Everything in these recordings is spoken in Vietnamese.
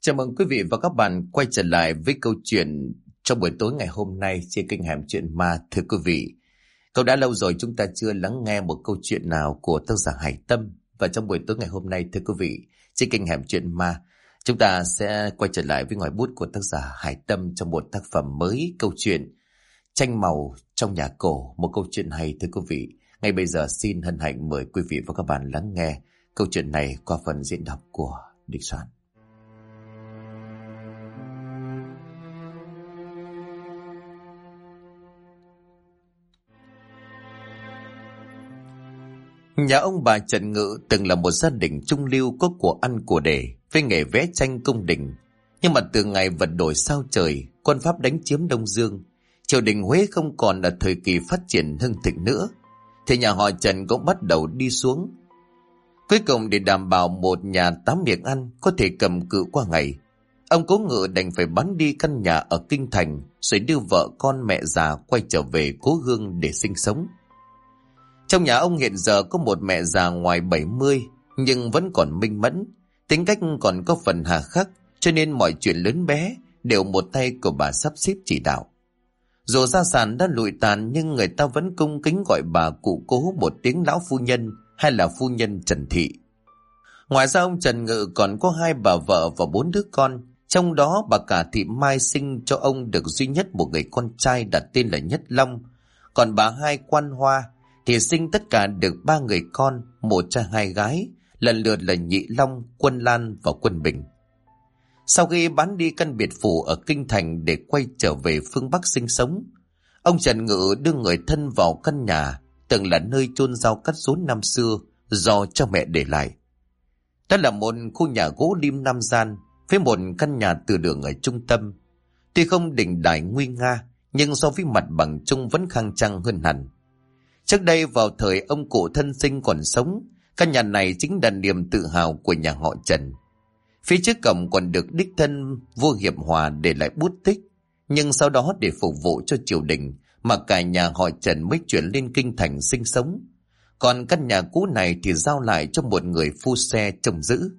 Chào mừng quý vị và các bạn quay trở lại với câu chuyện trong buổi tối ngày hôm nay trên kênh Hẻm Chuyện Ma. Thưa quý vị, câu đã lâu rồi chúng ta chưa lắng nghe một câu chuyện nào của tác giả Hải Tâm. Và trong buổi tối ngày hôm nay, thưa quý vị, trên kênh Hẻm Chuyện Ma, chúng ta sẽ quay trở lại với ngòi bút của tác giả Hải Tâm trong một tác phẩm mới, câu chuyện Tranh màu trong nhà cổ. Một câu chuyện hay, thưa quý vị. Ngay bây giờ xin hân hạnh mời quý vị và các bạn lắng nghe câu chuyện này qua phần diễn đọc của Địch Soạn. Nhà ông bà Trần Ngự từng là một gia đình trung lưu có của ăn của để, với nghề vẽ tranh cung đình. Nhưng mà từ ngày vật đổi sao trời, quân Pháp đánh chiếm Đông Dương, triều đình Huế không còn ở thời kỳ phát triển hưng thịnh nữa, thì nhà họ Trần cũng bắt đầu đi xuống. Cuối cùng, để đảm bảo một nhà 8 miệng ăn có thể cầm cự qua ngày, ông Cố Ngự đành phải bán đi căn nhà ở kinh thành, rồi đưa vợ con mẹ già quay trở về cố hương để sinh sống. Trong nhà ông hiện giờ có một mẹ già ngoài 70 nhưng vẫn còn minh mẫn, tính cách còn có phần hà khắc, cho nên mọi chuyện lớn bé đều một tay của bà sắp xếp chỉ đạo. Dù gia sản đã lụi tàn nhưng người ta vẫn cung kính gọi bà cụ Cố một tiếng lão phu nhân hay là phu nhân Trần Thị. Ngoài ra ông Trần Ngự còn có 2 bà vợ và 4 đứa con, trong đó bà cả Thị Mai sinh cho ông được duy nhất một người con trai đặt tên là Nhất Long, còn bà Hai Quan Hoa thì sinh tất cả được 3 người con, 1 trai 2 gái, lần lượt là Nhị Long, Quân Lan và Quân Bình. Sau khi bán đi căn biệt phủ ở kinh thành để quay trở về phương Bắc sinh sống, ông Trần Ngự đưa người thân vào căn nhà từng là nơi chôn rau cắt rốn năm xưa do cha mẹ để lại. Đó là một khu nhà gỗ lim 5 gian với một căn nhà từ đường ở trung tâm. Tuy không đỉnh đài nguy nga nhưng so với mặt bằng chung vẫn khang trang hơn hẳn. Trước đây vào thời ông cụ thân sinh còn sống, căn nhà này chính là niềm tự hào của nhà họ Trần. Phía trước cổng còn được đích thân vua Hiệp Hòa để lại bút tích, nhưng sau đó để phục vụ cho triều đình mà cả nhà họ Trần mới chuyển lên kinh thành sinh sống. Còn căn nhà cũ này thì giao lại cho một người phu xe trông giữ.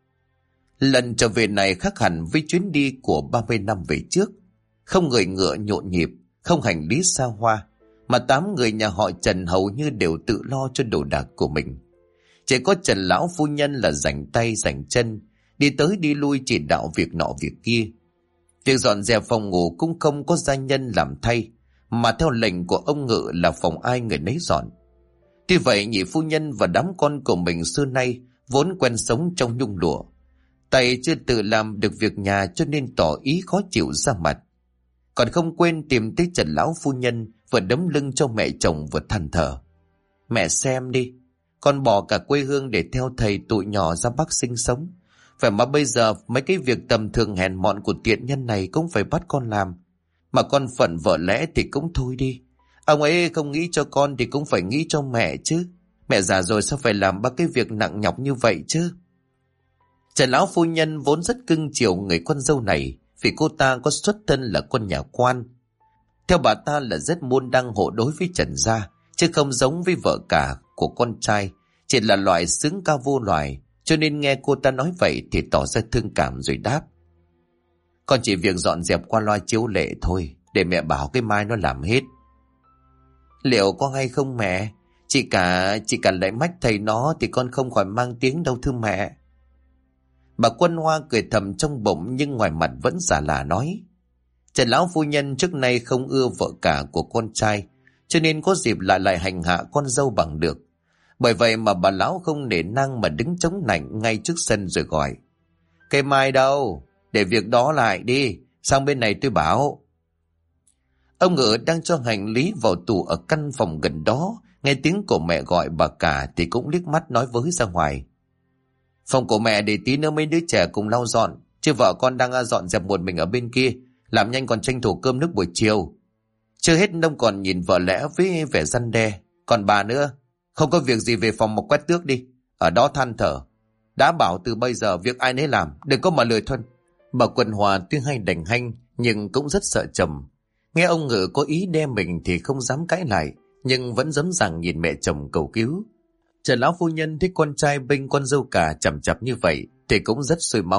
Lần trở về này khác hẳn với chuyến đi của 30 năm về trước. Không người ngựa nhộn nhịp, không hành lý xa hoa, mà 8 người nhà họ Trần hầu như đều tự lo cho đồ đạc của mình. Chỉ có Trần lão phu nhân là rảnh tay rảnh chân, đi tới đi lui chỉ đạo việc nọ việc kia. Việc dọn dẹp phòng ngủ cũng không có gia nhân làm thay, mà theo lệnh của ông Ngự là phòng ai người nấy dọn. Tuy vậy nhị phu nhân và đám con của mình xưa nay vốn quen sống trong nhung lụa, tay chưa tự làm được việc nhà cho nên tỏ ý khó chịu ra mặt. Còn không quên tìm tới Trần lão phu nhân, vừa đấm lưng cho mẹ chồng vừa than thở: "Mẹ xem đi, con bỏ cả quê hương để theo thầy tụi nhỏ ra Bắc sinh sống, vậy mà bây giờ mấy cái việc tầm thường hèn mọn của tiện nhân này cũng phải bắt con làm. Mà con phận vợ lẽ thì cũng thôi đi, ông ấy không nghĩ cho con thì cũng phải nghĩ cho mẹ chứ. Mẹ già rồi sao phải làm ba cái việc nặng nhọc như vậy chứ?" Trần lão phu nhân vốn rất cưng chiều người con dâu này, vì cô ta có xuất thân là con nhà quan. Theo bà ta là rất môn đăng hộ đối với Trần gia, chứ không giống với vợ cả của con trai, chỉ là loại xứng cao vô loài, cho nên nghe cô ta nói vậy thì tỏ ra thương cảm rồi đáp: "Con chỉ việc dọn dẹp qua loa chiếu lệ thôi, để mẹ bảo cái Mai nó làm hết." "Liệu có hay không mẹ? Chị cả lại mách thầy nó thì con không khỏi mang tiếng đâu thưa mẹ." Bà Quân Hoa cười thầm trong bụng nhưng ngoài mặt vẫn giả lả nói: "Trần lão phu nhân trước nay không ưa vợ cả của con trai, cho nên có dịp lại hành hạ con dâu bằng được. Bởi vậy mà bà lão không nể nang mà đứng chống nạnh ngay trước sân rồi gọi: Cây Mai đâu? Để việc đó lại đi, sang bên này tôi bảo." Ông Ngự đang cho hành lý vào tủ ở căn phòng gần đó, nghe tiếng của mẹ gọi bà cả thì cũng liếc mắt nói với ra ngoài: "Phòng của mẹ để tí nữa mấy đứa trẻ cùng lau dọn, chứ vợ con đang dọn dẹp một mình ở bên kia, làm nhanh còn tranh thủ cơm nước buổi chiều." Chưa hết ông còn nhìn vợ lẽ với vẻ răn đe: "Còn bà nữa, không có việc gì về phòng mà quét tước đi, ở đó than thở. Đã bảo từ bây giờ việc ai nấy làm, đừng có mà lười thuần." Bà Quân Hòa tuy hay đành hanh nhưng cũng rất sợ chồng. Nghe ông Ngự có ý đe mình thì không dám cãi lại, nhưng vẫn dám rằng nhìn mẹ chồng cầu cứu. Trần lão phu nhân thấy con trai bênh con dâu cả chằm chặp như vậy thì cũng rất sôi máu,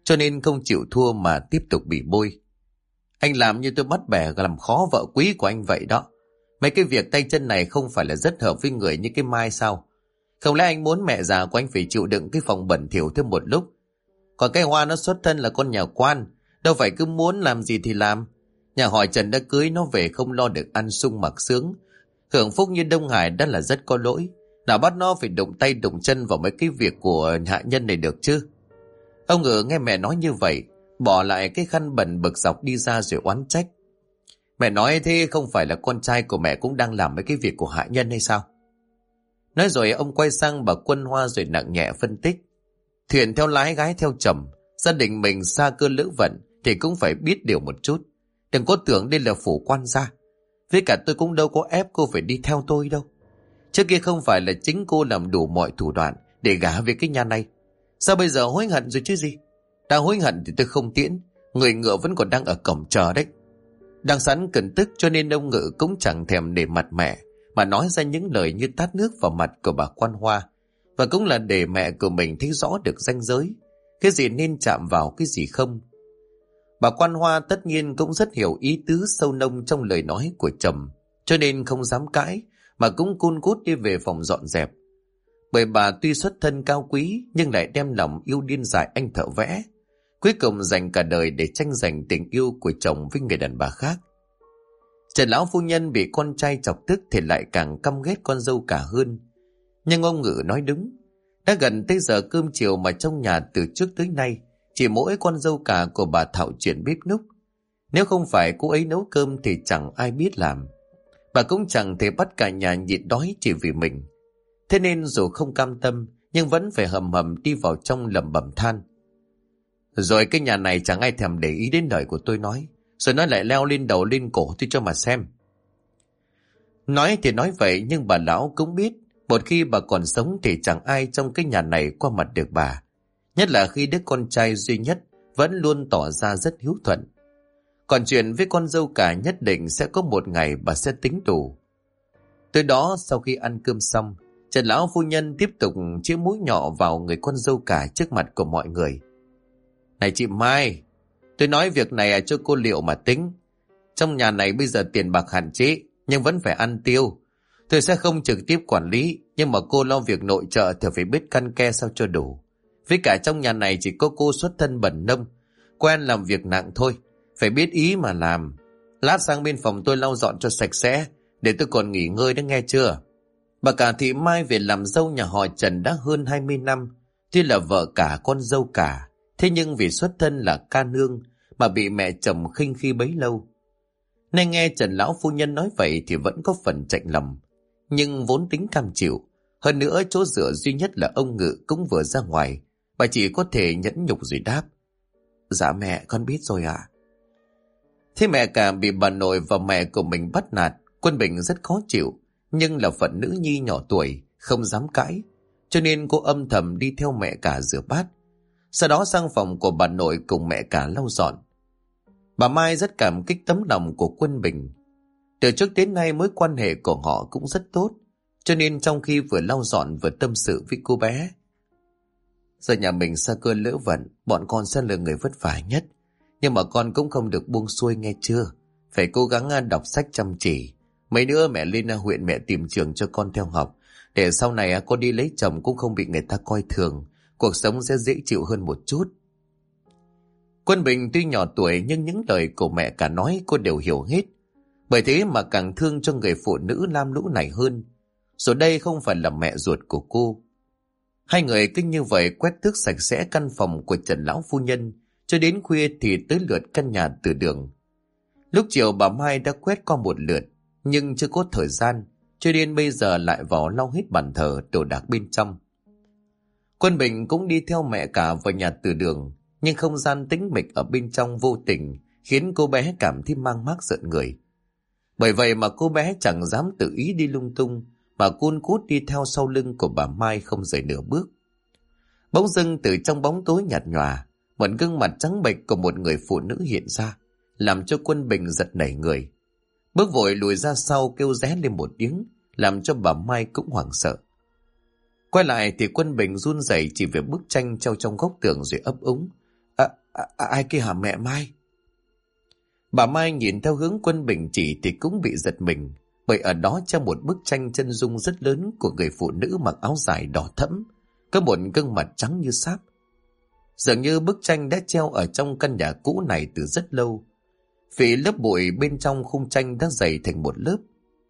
cho nên không chịu thua mà tiếp tục bị bôi. Anh làm như tôi bắt bẻ làm khó vợ quý của anh vậy đó. Mấy cái việc tay chân này không phải là rất hợp với người như cái Mai sao? Không lẽ anh muốn mẹ già của anh phải chịu đựng cái phòng bẩn thỉu thêm một lúc? Còn cái Hoa nó xuất thân là con nhà quan, đâu phải cứ muốn làm gì thì làm. Nhà họ Trần đã cưới nó về không lo được ăn sung mặc sướng, hưởng phúc như Đông Hải đã là rất có lỗi. Nào bắt nó phải đụng tay đụng chân vào mấy cái việc của hạ nhân này được chứ? Ông Ngự nghe mẹ nói như vậy, bỏ lại cái khăn bẩn bực dọc đi ra rồi oán trách. Mẹ nói thế không phải là con trai của mẹ cũng đang làm mấy cái việc của hạ nhân hay sao? Nói rồi ông quay sang bà Quân Hoa rồi nặng nhẹ phân tích. Thuyền theo lái gái theo chồng, gia đình mình xa cơ lỡ vận thì cũng phải biết điều một chút. Đừng có tưởng đây là phủ quan gia. Với cả tôi cũng đâu có ép cô phải đi theo tôi đâu. Trước kia không phải là chính cô làm đủ mọi thủ đoạn để gả về cái nhà này. Sao bây giờ hối hận rồi chứ gì? Đang hối hận thì tôi không tiễn, người ngựa vẫn còn đang ở cổng chờ đấy. Đang sẵn cẩn tức cho nên ông Ngự cũng chẳng thèm để mặt mẹ mà nói ra những lời như tát nước vào mặt của bà Quan Hoa. Và cũng là để mẹ của mình thấy rõ được ranh giới, cái gì nên chạm vào, cái gì không. Bà Quan Hoa tất nhiên cũng rất hiểu ý tứ sâu nông trong lời nói của chồng, cho nên không dám cãi mà cũng cun cút đi về phòng dọn dẹp. Bởi bà tuy xuất thân cao quý nhưng lại đem lòng yêu điên dại anh thợ vẽ, cuối cùng dành cả đời để tranh giành tình yêu của chồng với người đàn bà khác. Trần lão phu nhân bị con trai chọc tức thì lại càng căm ghét con dâu cả hơn. Nhưng ông Ngự nói đúng, đã gần tới giờ cơm chiều mà trong nhà từ trước tới nay chỉ mỗi con dâu cả của bà Thảo chuyển bếp núc. Nếu không phải cô ấy nấu cơm thì chẳng ai biết làm. Bà cũng chẳng thể bắt cả nhà nhịn đói chỉ vì mình. Thế nên dù không cam tâm nhưng vẫn phải hầm hầm đi vào trong lẩm bẩm than. Rồi cái nhà này chẳng ai thèm để ý đến lời của tôi nói, rồi nó lại leo lên đầu lên cổ tôi cho mà xem. Nói thì nói vậy nhưng bà lão cũng biết một khi bà còn sống thì chẳng ai trong cái nhà này qua mặt được bà. Nhất là khi đứa con trai duy nhất vẫn luôn tỏ ra rất hiếu thuận. Còn chuyện với con dâu cả nhất định sẽ có một ngày bà sẽ tính tù. Tới đó sau khi ăn cơm xong, Trần lão phu nhân tiếp tục chĩa mũi nhọ vào người con dâu cả trước mặt của mọi người. Này chị Mai, tôi nói việc này cho cô liệu mà tính. Trong nhà này bây giờ tiền bạc hạn chế nhưng vẫn phải ăn tiêu. Tôi sẽ không trực tiếp quản lý, nhưng mà cô lo việc nội trợ thì phải biết căn ke sao cho đủ. Với cả trong nhà này chỉ có cô xuất thân bẩn nông, quen làm việc nặng thôi, phải biết ý mà làm. Lát sang bên phòng tôi lau dọn cho sạch sẽ, để tôi còn nghỉ ngơi đó nghe chưa? Bà cả thị Mai về làm dâu nhà họ Trần đã hơn 20 năm, tuy là vợ cả con dâu cả, thế nhưng vì xuất thân là ca nương mà bị mẹ chồng khinh khi bấy lâu. Nên nghe Trần lão phu nhân nói vậy thì vẫn có phần chạnh lòng, nhưng vốn tính cam chịu. Hơn nữa chỗ dựa duy nhất là ông Ngự cũng vừa ra ngoài, bà chỉ có thể nhẫn nhục rồi đáp. Dạ mẹ, con biết rồi ạ. Thế mẹ cả bị bà nội và mẹ của mình bắt nạt, Quân Bình rất khó chịu, nhưng là phận nữ nhi nhỏ tuổi, không dám cãi, cho nên cô âm thầm đi theo mẹ cả rửa bát. Sau đó sang phòng của bà nội cùng mẹ cả lau dọn. Bà Mai rất cảm kích tấm lòng của Quân Bình. Từ trước đến nay mối quan hệ của họ cũng rất tốt, cho nên trong khi vừa lau dọn vừa tâm sự với cô bé. Giờ nhà mình xa cơ lỡ vận, bọn con sẽ là người vất vả nhất. Nhưng mà con cũng không được buông xuôi nghe chưa? Phải cố gắng đọc sách chăm chỉ. Mấy nữa mẹ lên huyện mẹ tìm trường cho con theo học, để sau này con đi lấy chồng cũng không bị người ta coi thường, cuộc sống sẽ dễ chịu hơn một chút. Quân Bình tuy nhỏ tuổi nhưng những lời của mẹ cả nói cô đều hiểu hết. Bởi thế mà càng thương cho người phụ nữ lam lũ này hơn. Rồi đây không phải là mẹ ruột của cô. Hai người cứ như vậy quét tước sạch sẽ căn phòng của Trần lão phu nhân, cho đến khuya thì tới lượt căn nhà từ đường. Lúc chiều bà Mai đã quét qua một lượt, nhưng chưa có thời gian, cho nên bây giờ lại vào lau hết bàn thờ đồ đạc bên trong. Quân Bình cũng đi theo mẹ cả vào nhà từ đường, nhưng không gian tĩnh mịch ở bên trong vô tình khiến cô bé cảm thấy mang mác giận người. Bởi vậy mà cô bé chẳng dám tự ý đi lung tung, mà cun cút đi theo sau lưng của bà Mai không rời nửa bước. Bỗng dưng từ trong bóng tối nhạt nhòa, một gương mặt trắng bệch của một người phụ nữ hiện ra, làm cho Quân Bình giật nảy người. Bước vội lùi ra sau kêu ré lên một tiếng, làm cho bà Mai cũng hoảng sợ. Quay lại thì Quân Bình run rẩy chỉ về bức tranh treo trong góc tường rồi ấp úng. Ai kia hả mẹ Mai? Bà Mai nhìn theo hướng Quân Bình chỉ thì cũng bị giật mình, bởi ở đó treo một bức tranh chân dung rất lớn của người phụ nữ mặc áo dài đỏ thẫm, có một gương mặt trắng như sáp. Dường như bức tranh đã treo ở trong căn nhà cũ này từ rất lâu, vì lớp bụi bên trong khung tranh đã dày thành một lớp.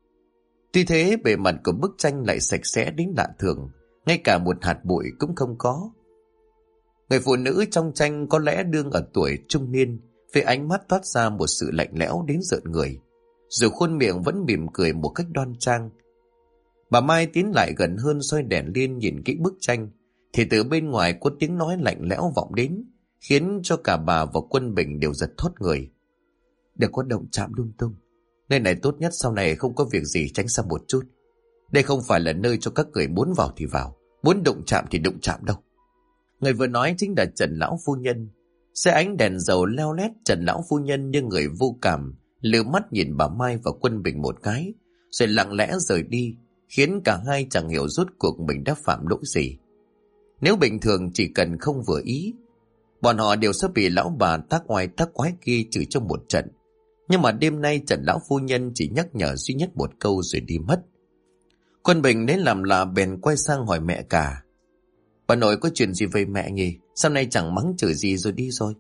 Tuy thế bề mặt của bức tranh lại sạch sẽ đến lạ thường, ngay cả một hạt bụi cũng không có. Người phụ nữ trong tranh có lẽ đương ở tuổi trung niên, với ánh mắt toát ra một sự lạnh lẽo đến rợn người, dù khuôn miệng vẫn mỉm cười một cách đoan trang. Bà Mai tiến lại gần hơn, soi đèn lên nhìn kỹ bức tranh, thì từ bên ngoài có tiếng nói lạnh lẽo vọng đến, khiến cho cả bà và Quân Bình đều giật thót người. Đừng có động chạm lung tung, nơi này tốt nhất sau này không có việc gì tránh xa một chút. Đây không phải là nơi cho các người muốn vào thì vào, muốn đụng chạm thì đụng chạm đâu. Người vừa nói chính là Trần lão phu nhân. Xe ánh đèn dầu leo lét, Trần lão phu nhân như người vô cảm, lừa mắt nhìn bà Mai và Quân Bình một cái, rồi lặng lẽ rời đi, khiến cả hai chẳng hiểu rốt cuộc mình đã phạm lỗi gì. Nếu bình thường chỉ cần không vừa ý, bọn họ đều sẽ bị lão bà tác oai tác quái kia chửi trong một trận. Nhưng mà đêm nay Trần lão phu nhân chỉ nhắc nhở duy nhất một câu rồi đi mất. Quân Bình đến làm lạ bèn quay sang hỏi mẹ cả. Bà nội có chuyện gì với mẹ nhỉ? Sao nay chẳng mắng chửi gì rồi đi rồi?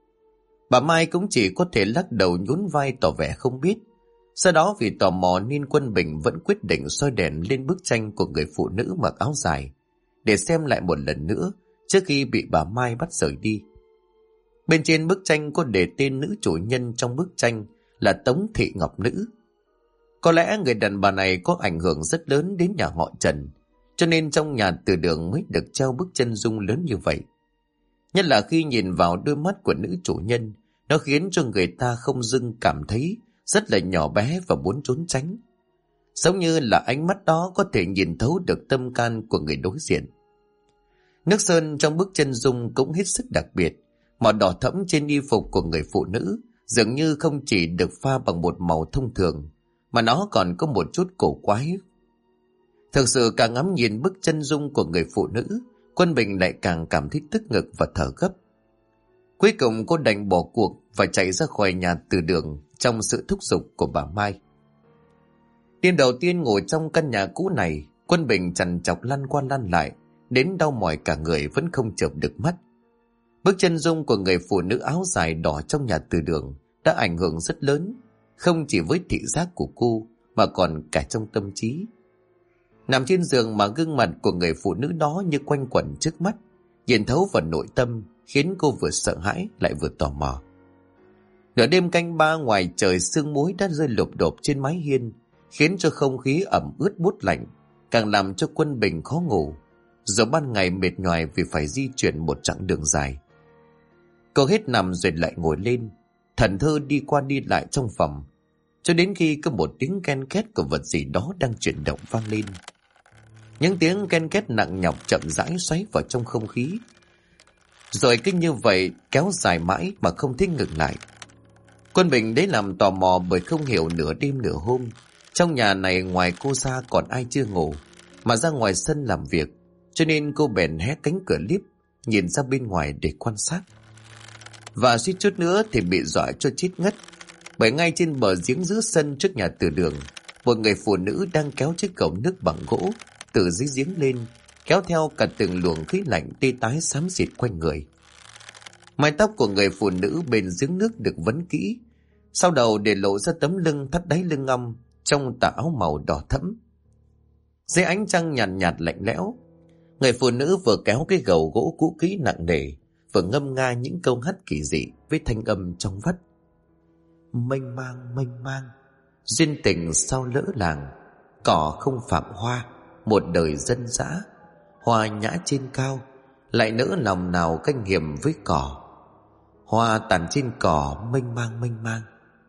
Bà Mai cũng chỉ có thể lắc đầu nhún vai tỏ vẻ không biết. Sau đó vì tò mò nên Quân Bình vẫn quyết định soi đèn lên bức tranh của người phụ nữ mặc áo dài, để xem lại một lần nữa trước khi bị bà Mai bắt rời đi. Bên trên bức tranh có đề tên nữ chủ nhân trong bức tranh là Tống Thị Ngọc Nữ. Có lẽ người đàn bà này có ảnh hưởng rất lớn đến nhà họ Trần, cho nên trong nhà từ đường mới được treo bức chân dung lớn như vậy. Nhất là khi nhìn vào đôi mắt của nữ chủ nhân, nó khiến cho người ta không dưng cảm thấy rất là nhỏ bé và muốn trốn tránh. Giống như là ánh mắt đó có thể nhìn thấu được tâm can của người đối diện. Nước sơn trong bức chân dung cũng hết sức đặc biệt. Màu đỏ thẫm trên y phục của người phụ nữ dường như không chỉ được pha bằng một màu thông thường, mà nó còn có một chút cổ quái. Thực sự càng ngắm nhìn bức chân dung của người phụ nữ, Quân Bình lại càng cảm thấy tức ngực và thở gấp. Cuối cùng cô đành bỏ cuộc và chạy ra khỏi nhà từ đường trong sự thúc giục của bà Mai. Đêm đầu tiên ngồi trong căn nhà cũ này, Quân Bình trằn trọc lăn qua lăn lại, đến đau mỏi cả người vẫn không chợp được mắt. Bức chân dung của người phụ nữ áo dài đỏ trong nhà từ đường đã ảnh hưởng rất lớn, không chỉ với thị giác của cô mà còn cả trong tâm trí. Nằm trên giường mà gương mặt của người phụ nữ đó như quanh quẩn trước mắt, nhìn thấu vào nội tâm, khiến cô vừa sợ hãi lại vừa tò mò. Nửa đêm canh ba, ngoài trời sương muối đã rơi lộp độp trên mái hiên, khiến cho không khí ẩm ướt buốt lạnh, càng làm cho Quân Bình khó ngủ, giờ ban ngày mệt nhoài vì phải di chuyển một chặng đường dài. Cô hết nằm rồi lại ngồi lên, thẫn thờ đi qua đi lại trong phòng, cho đến khi có một tiếng ken két của vật gì đó đang chuyển động vang lên. Những tiếng ken két nặng nhọc chậm rãi xoáy vào trong không khí, rồi cứ như vậy kéo dài mãi mà không thích ngừng lại. Quân Bình đấy làm tò mò, bởi không hiểu nửa đêm nửa hôm trong nhà này ngoài cô ra còn ai chưa ngủ mà ra ngoài sân làm việc, cho nên cô bèn hé cánh cửa liếp nhìn ra bên ngoài để quan sát. Và suýt chút nữa thì bị dọa cho chết ngất, bởi ngay trên bờ giếng giữa sân trước nhà từ đường, một người phụ nữ đang kéo chiếc cổng nước bằng gỗ từ dưới giếng lên, kéo theo cả từng luồng khí lạnh tê tái xám xịt quanh người. Mái tóc của người phụ nữ bên giếng nước được vấn kỹ, sau đầu để lộ ra tấm lưng thắt đáy lưng ngăm trong tà áo màu đỏ thẫm. Dưới ánh trăng nhàn nhạt, lạnh lẽo, người phụ nữ vừa kéo cái gầu gỗ cũ kỹ nặng nề, vừa ngâm nga những câu hát kỳ dị với thanh âm trong vắt. Mênh mang, duyên tình sao lỡ làng, cỏ không phạm hoa, một đời dân dã, hoa nhã trên cao, lại nỡ lòng nào canh hiểm với cỏ, hoa tàn trên cỏ mênh mang.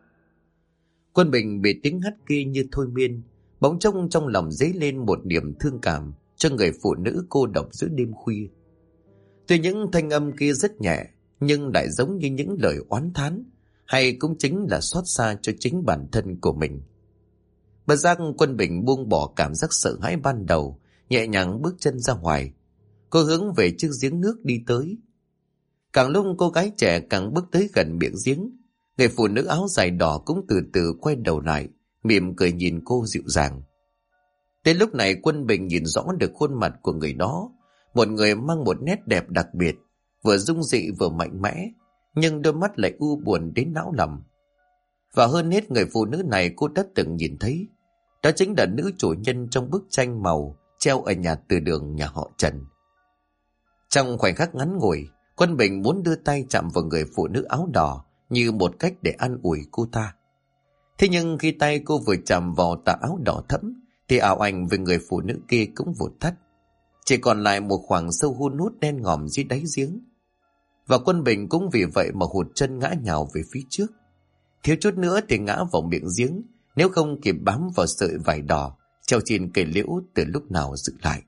Quân Bình bị tiếng hát kia như thôi miên, bỗng trông trong lòng dấy lên một niềm thương cảm cho người phụ nữ cô độc giữa đêm khuya. Tuy những thanh âm kia rất nhẹ, nhưng lại giống như những lời oán thán, hay cũng chính là xót xa cho chính bản thân của mình. Bất giác Quân Bình buông bỏ cảm giác sợ hãi ban đầu, nhẹ nhàng bước chân ra ngoài. Cô hướng về chiếc giếng nước đi tới. Càng lúc cô gái trẻ càng bước tới gần miệng giếng. Người phụ nữ áo dài đỏ cũng từ từ quay đầu lại, mỉm cười nhìn cô dịu dàng. Đến lúc này Quân Bình nhìn rõ được khuôn mặt của người đó, một người mang một nét đẹp đặc biệt, vừa dung dị vừa mạnh mẽ, nhưng đôi mắt lại u buồn đến não lòng. Và hơn hết, người phụ nữ này cô đã từng nhìn thấy, đó chính là nữ chủ nhân trong bức tranh màu treo ở nhà từ đường nhà họ Trần. Trong khoảnh khắc ngắn ngủi, Quân Bình muốn đưa tay chạm vào người phụ nữ áo đỏ như một cách để an ủi cô ta. Thế nhưng khi tay cô vừa chạm vào tà áo đỏ thẫm thì ảo ảnh về người phụ nữ kia cũng vụt tắt. Chỉ còn lại một khoảng sâu hun hút đen ngòm dưới đáy giếng. Và Quân Bình cũng vì vậy mà hụt chân ngã nhào về phía trước. Thiếu chút nữa thì ngã vào miệng giếng, nếu không kịp bám vào sợi vải đỏ treo trên cây liễu từ lúc nào dựng lại.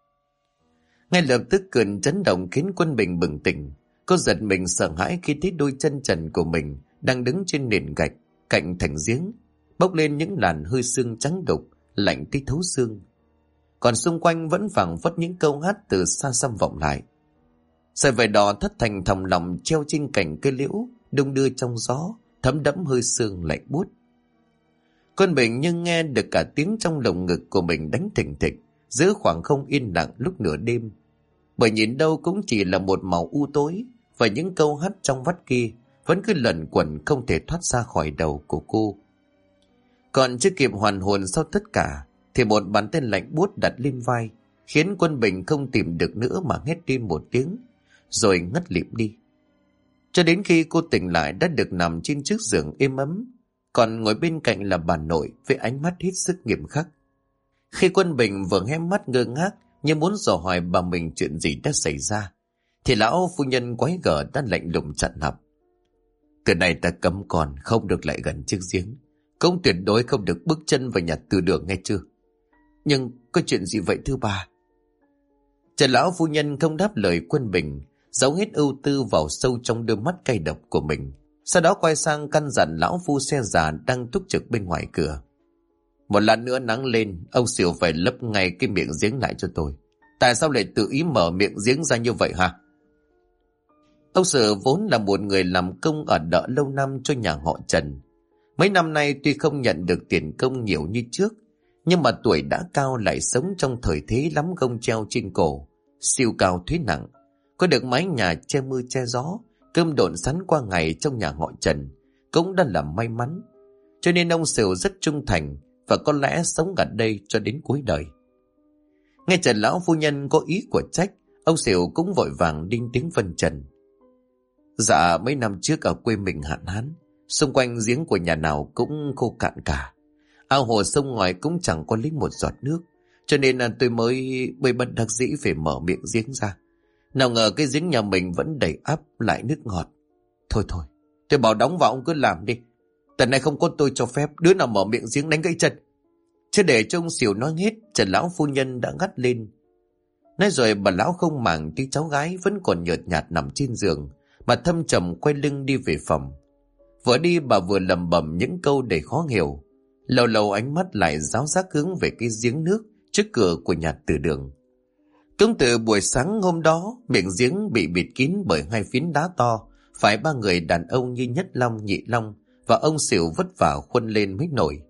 Ngay lập tức cơn chấn động khiến Quân Bình bừng tỉnh. Cô giật mình sợ hãi khi thấy đôi chân trần của mình đang đứng trên nền gạch cạnh thành giếng, bốc lên những làn hơi sương trắng đục, lạnh tới thấu xương. Còn xung quanh vẫn phảng phất những câu hát từ xa xăm vọng lại. Sợi vải đỏ thất thành thòng lòng treo trên cành cây liễu, đung đưa trong gió, thấm đẫm hơi sương lạnh buốt. Quân Bình nhưng nghe được cả tiếng trong lồng ngực của mình đánh thình thịch giữa khoảng không yên lặng lúc nửa đêm. Bởi nhìn đâu cũng chỉ là một màu u tối, và những câu hát trong vắt kia vẫn cứ lẩn quẩn không thể thoát ra khỏi đầu của cô. Còn chưa kịp hoàn hồn sau tất cả thì một bàn tay lạnh buốt đặt lên vai, khiến Quân Bình không tìm được nữa mà hét đi một tiếng, rồi ngất lịm đi. Cho đến khi cô tỉnh lại đã được nằm trên chiếc giường êm ấm, còn ngồi bên cạnh là bà nội với ánh mắt hết sức nghiêm khắc. Khi Quân Bình vừa hé mắt ngơ ngác như muốn dò hỏi bà mình chuyện gì đã xảy ra, thì lão phu nhân quái gở đã lạnh lùng chặn họng. Từ nay ta cấm con không được lại gần chiếc giếng, cũng tuyệt đối không được bước chân vào nhà từ đường, nghe chưa? Nhưng có chuyện gì vậy thưa bà? Trần lão phu nhân không đáp lời Quân Bình, giấu hết ưu tư vào sâu trong đôi mắt cay độc của mình. Sau đó quay sang căn dặn lão phu xe già đang túc trực bên ngoài cửa. Một lát nữa nắng lên, ông Sỉu phải lấp ngay cái miệng giếng lại cho tôi. Tại sao lại tự ý mở miệng giếng ra như vậy hả? Ông Sỉu vốn là một người làm công ở đợ lâu năm cho nhà họ Trần. Mấy năm nay tuy không nhận được tiền công nhiều như trước, nhưng mà tuổi đã cao lại sống trong thời thế lắm gông treo trên cổ, siêu cao thuế nặng, có được mái nhà che mưa che gió, cơm độn sắn qua ngày trong nhà họ Trần cũng đã là may mắn. Cho nên ông Sỉu rất trung thành và có lẽ sống ở đây cho đến cuối đời. Nghe Trần lão phu nhân có ý của trách, ông Sỉu cũng vội vàng đinh tiếng phân trần. Dạ, mấy năm trước ở quê mình hạn hán, xung quanh giếng của nhà nào cũng khô cạn cả, ao hồ sông ngòi cũng chẳng có lấy một giọt nước, cho nên là tôi mới bất đắc dĩ phải mở miệng giếng ra. Nào ngờ cái giếng nhà mình vẫn đầy ắp lại nước ngọt. Thôi, tôi bảo đóng vào ông cứ làm đi. Tận này không có tôi cho phép đứa nào mở miệng giếng đánh gãy chân. Chứ để cho ông Sỉu nói hết, Trần lão phu nhân đã ngắt lên. Nói rồi bà lão không màng tí cháu gái vẫn còn nhợt nhạt nằm trên giường, mà thâm trầm quay lưng đi về phòng. Vừa đi bà vừa lẩm bẩm những câu đầy khó hiểu. Lâu lâu ánh mắt lại giáo giác hướng về cái giếng nước trước cửa của nhà từ đường. Cũng từ buổi sáng hôm đó, miệng giếng bị bịt kín bởi hai phiến đá to, phải ba người đàn ông như Nhất Long, Nhị Long và ông Sỉu vất vả khuân lên mới nổi.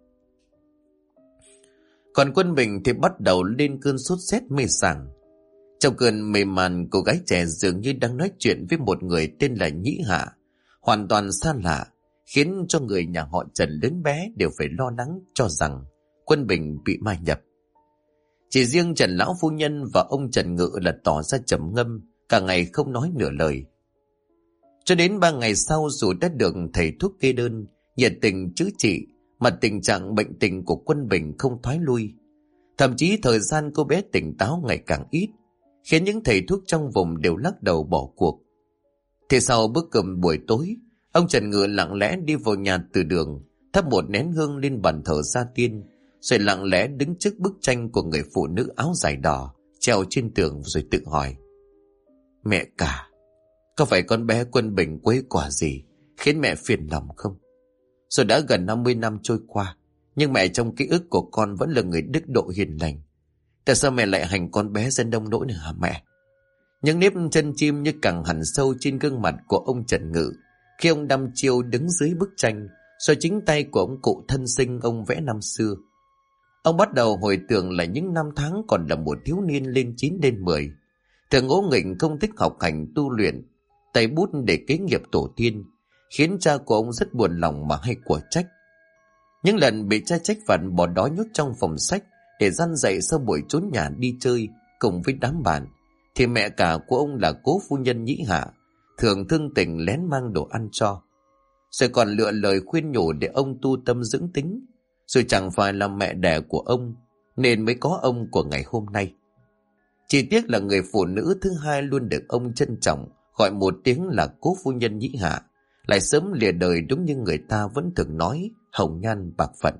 Còn Quân Bình thì bắt đầu lên cơn sốt rét mê sảng. Trong cơn mê man, cô gái trẻ dường như đang nói chuyện với một người tên là Nhĩ Hạ, hoàn toàn xa lạ, khiến cho người nhà họ Trần lớn bé đều phải lo lắng cho rằng Quân Bình bị ma nhập. Chỉ riêng Trần lão phu nhân và ông Trần Ngự là tỏ ra trầm ngâm, cả ngày không nói nửa lời. Cho đến 3 ngày sau, dù đã được thầy thuốc kê đơn nhiệt tình chữa trị, mà tình trạng bệnh tình của Quân Bình không thoái lui. Thậm chí thời gian cô bé tỉnh táo ngày càng ít, khiến những thầy thuốc trong vùng đều lắc đầu bỏ cuộc. Thì sau bữa cơm buổi tối, ông Trần Ngự lặng lẽ đi vào nhà từ đường, thắp một nén hương lên bàn thờ gia tiên, rồi lặng lẽ đứng trước bức tranh của người phụ nữ áo dài đỏ treo trên tường, rồi tự hỏi: mẹ cả, có phải con bé Quân Bình quấy quả gì khiến mẹ phiền lòng không? Rồi đã gần 50 năm trôi qua, nhưng mẹ trong ký ức của con vẫn là người đức độ hiền lành. Tại sao mẹ lại hành con bé ra nông nỗi nữa hả mẹ? Những nếp chân chim như càng hằn sâu trên gương mặt của ông Trần Ngự khi ông đăm chiêu đứng dưới bức tranh do chính tay của ông cụ thân sinh ông vẽ năm xưa. Ông bắt đầu hồi tưởng lại những năm tháng còn là một thiếu niên lên 9 lên 10, thường ngỗ nghĩnh không thích học hành tu luyện, tay bút để kế nghiệp tổ tiên, khiến cha của ông rất buồn lòng mà hay của trách. Những lần bị cha trách phạt bỏ đói nhốt trong phòng sách để răn dạy sau buổi trốn nhà đi chơi cùng với đám bạn, thì mẹ cả của ông là cố phu nhân Nhĩ Hạ thường thương tình lén mang đồ ăn cho, rồi còn lựa lời khuyên nhủ để ông tu tâm dưỡng tính. Rồi chẳng phải là mẹ đẻ của ông nên mới có ông của ngày hôm nay. Chỉ tiếc là người phụ nữ thứ hai luôn được ông trân trọng gọi một tiếng là cố phu nhân Nhĩ Hạ lại sớm lìa đời, đúng như người ta vẫn thường nói, hồng nhan bạc phận.